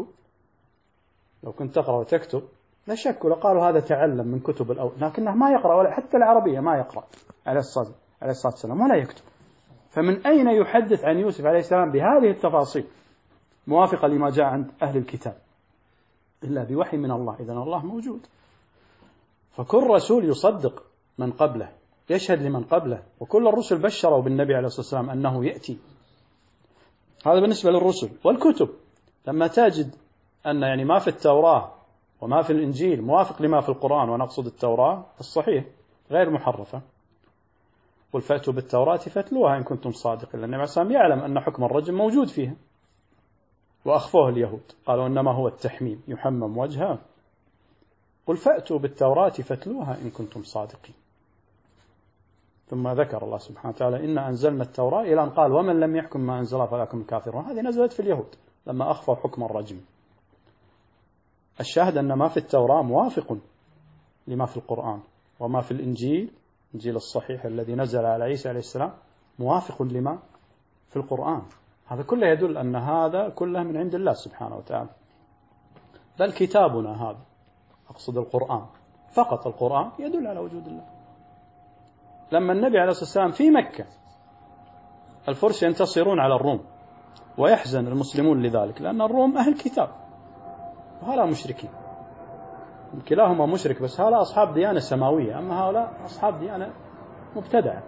لقالوا هذا تعلم من كتب الأول، لكنه ما يقرأ ولا حتى العربية ما يقرأ عليه الصلاة والسلام ولا يكتب. فمن أين يحدث عن يوسف عليه السلام بهذه التفاصيل موافقة لما جاء عند أهل الكتاب؟ إلا بوحي من الله. إذن الله موجود، فكل رسول يصدق من قبله، يشهد لمن قبله، وكل الرسل بشروا بالنبي عليه الصلاة والسلام أنه يأتي. هذا بالنسبة للرسل. والكتب لما تجد أن يعني ما في التوراة وما في الإنجيل موافق لما في القرآن، ونقصد التوراة الصحيح غير محرفة، قل فأتوا بالتوراة فاتلوها إن كنتم صادقين. لأن النبي عليه الصلاة والسلام يعلم أن حكم الرجم موجود فيها، وأخفوه اليهود قالوا إنما هو التحميم يحمم وجهه. قل فأتوا بالتوراة فاتلوها إن كنتم صادقين. ثم ذكر الله سبحانه وتعالى إن أنزلنا التوراة إلى أن قال ومن لم يحكم ما أنزل الله فلا هم كافرون. هذه نزلت في اليهود لما أخفوا حكم الرجم. الشاهد أن ما في التوراة موافق لما في القرآن، وما في الإنجيل الصحيح الذي نزل على عيسى عليه السلام موافق لما في القرآن. هذا كله يدل أن هذا كله من عند الله سبحانه وتعالى. بل كتابنا هذا، أقصد القرآن، فقط القرآن يدل على وجود الله. لما النبي عليه الصلاة والسلام في مكة الفرس ينتصرون على الروم، ويحزن المسلمون لذلك، لأن الروم أهل كتاب وهؤلاء مشركين، كلاهما مشرك، بس هؤلاء أصحاب ديانة سماوية، أما هؤلاء أصحاب ديانة مبتدعة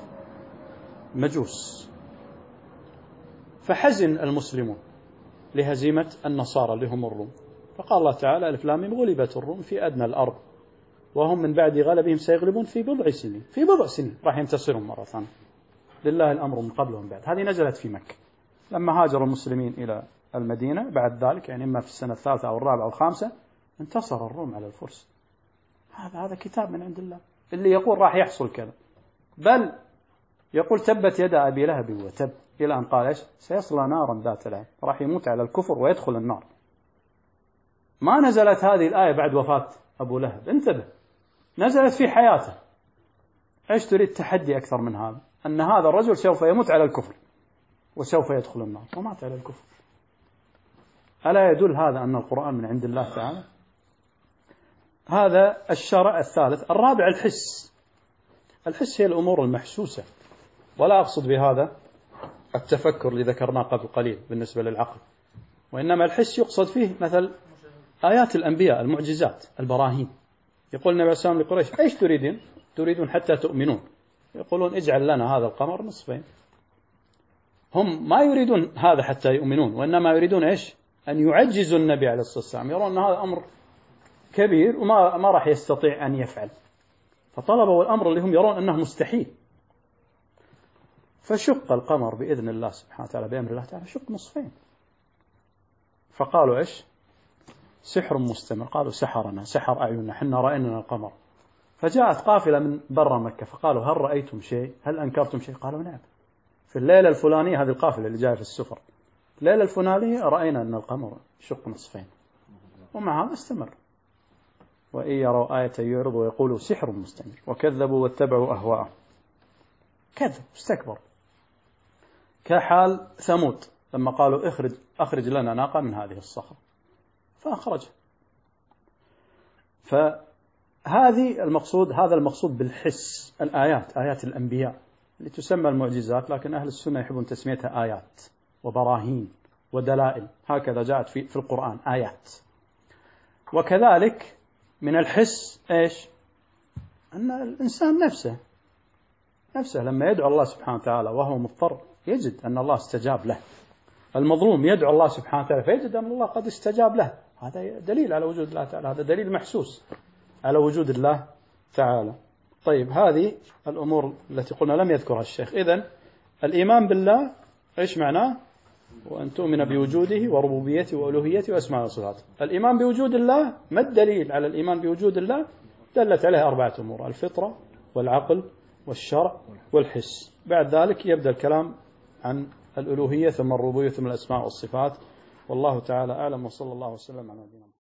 مجوس. فحزن المسلمون لهزيمة النصارى اللي هم الروم، فقال الله تعالى ألف لام ميم غلبت الروم في أدنى الأرض وهم من بعد غلبهم سيغلبون في بضع سنين راح ينتصرون مرة ثانية، لله الأمر من قبل ومن بعد. هذه نزلت في مكة لما هاجر المسلمين إلى المدينة. بعد ذلك يعني إما في السنة 3 أو 4 أو 5 انتصر الروم على الفرس. هذا كتاب من عند الله. اللي يقول راح يحصل كذا، بل يقول تبت يد أبي لهب وتب، إلى أن قال إيش؟ سيصلى نارا ذات لهب، راح يموت على الكفر ويدخل النار. ما نزلت هذه الآية بعد وفاة أبو لهب، انتبه، نزلت في حياته. إيش تريد تحدي أكثر من هذا؟ أن هذا الرجل سوف يموت على الكفر وسوف يدخل النار، ومات على الكفر. ألا يدل هذا أن القرآن من عند الله تعالى؟ هذا الشرع الثالث. الرابع الحس. الحس هي الأمور المحسوسة، ولا أقصد بهذا التفكر اللي ذكرناه قبل قليل بالنسبة للعقل، وإنما الحس يقصد فيه مثل آيات الأنبياء، المعجزات، البراهين. يقول النبي صلى الله عليه وسلم لقريش إيش تريدون حتى تؤمنون؟ يقولون اجعل لنا هذا القمر نصفين. هم ما يريدون هذا حتى يؤمنون، وإنما يريدون إيش؟ أن يعجزوا النبي عليه الصلاة والسلام، يرون أن هذا أمر كبير وما راح يستطيع أن يفعل، فطلبوا الأمر اللي هم يرون أنه مستحيل. فشق القمر بإذن الله سبحانه وتعالى، بأمر الله تعالى، شق نصفين. فقالوا إيش؟ سحر مستمر. قالوا سحرنا، سحر أعيننا، حنا رأينا القمر. فجاءت قافلة من برا مكة فقالوا هل رأيتم شيء؟ هل أنكرتم شيء؟ قالوا نعم، في الليلة الفلانية، هذه القافلة اللي جاية في السفر، الليلة الفلانية رأينا أن القمر شق نصفين. ومع هذا استمر. وإن يروا آية يعرضوا ويقولوا سحر مستمر، وكذبوا واتبعوا أهواءهم. كذب، استكبر. كحال ثمود لما قالوا أخرج لنا ناقة من هذه الصخرة، فأخرجها. فهذه المقصود، هذا المقصود بالحس. الآيات، آيات الأنبياء اللي تسمى المعجزات، لكن أهل السنة يحبون تسميتها آيات وبراهين ودلائل، هكذا جاءت في القرآن آيات. وكذلك من الحس إيش؟ أن الإنسان نفسه لما يدعو الله سبحانه وتعالى وهو مضطر يجد أن الله استجاب له. المظلوم يدعو الله سبحانه وتعالى فيجد أن الله قد استجاب له. هذا دليل على وجود الله تعالى، هذا دليل محسوس على وجود الله تعالى. طيب، هذه الأمور التي قلنا لم يذكرها الشيخ. إذن الإيمان بالله إيش معناه؟ وأن تؤمن بوجوده وربوبيته وألوهيته وأسماء وصفاته. الإيمان بوجود الله، ما الدليل على الإيمان بوجود الله؟ دلت عليه 4 أمور: الفطرة والعقل والشرع والحس. بعد ذلك يبدأ الكلام عن الألوهية ثم الربوبية ثم الأسماء والصفات. والله تعالى أعلم، وصلى الله وسلم على نبينا محمد.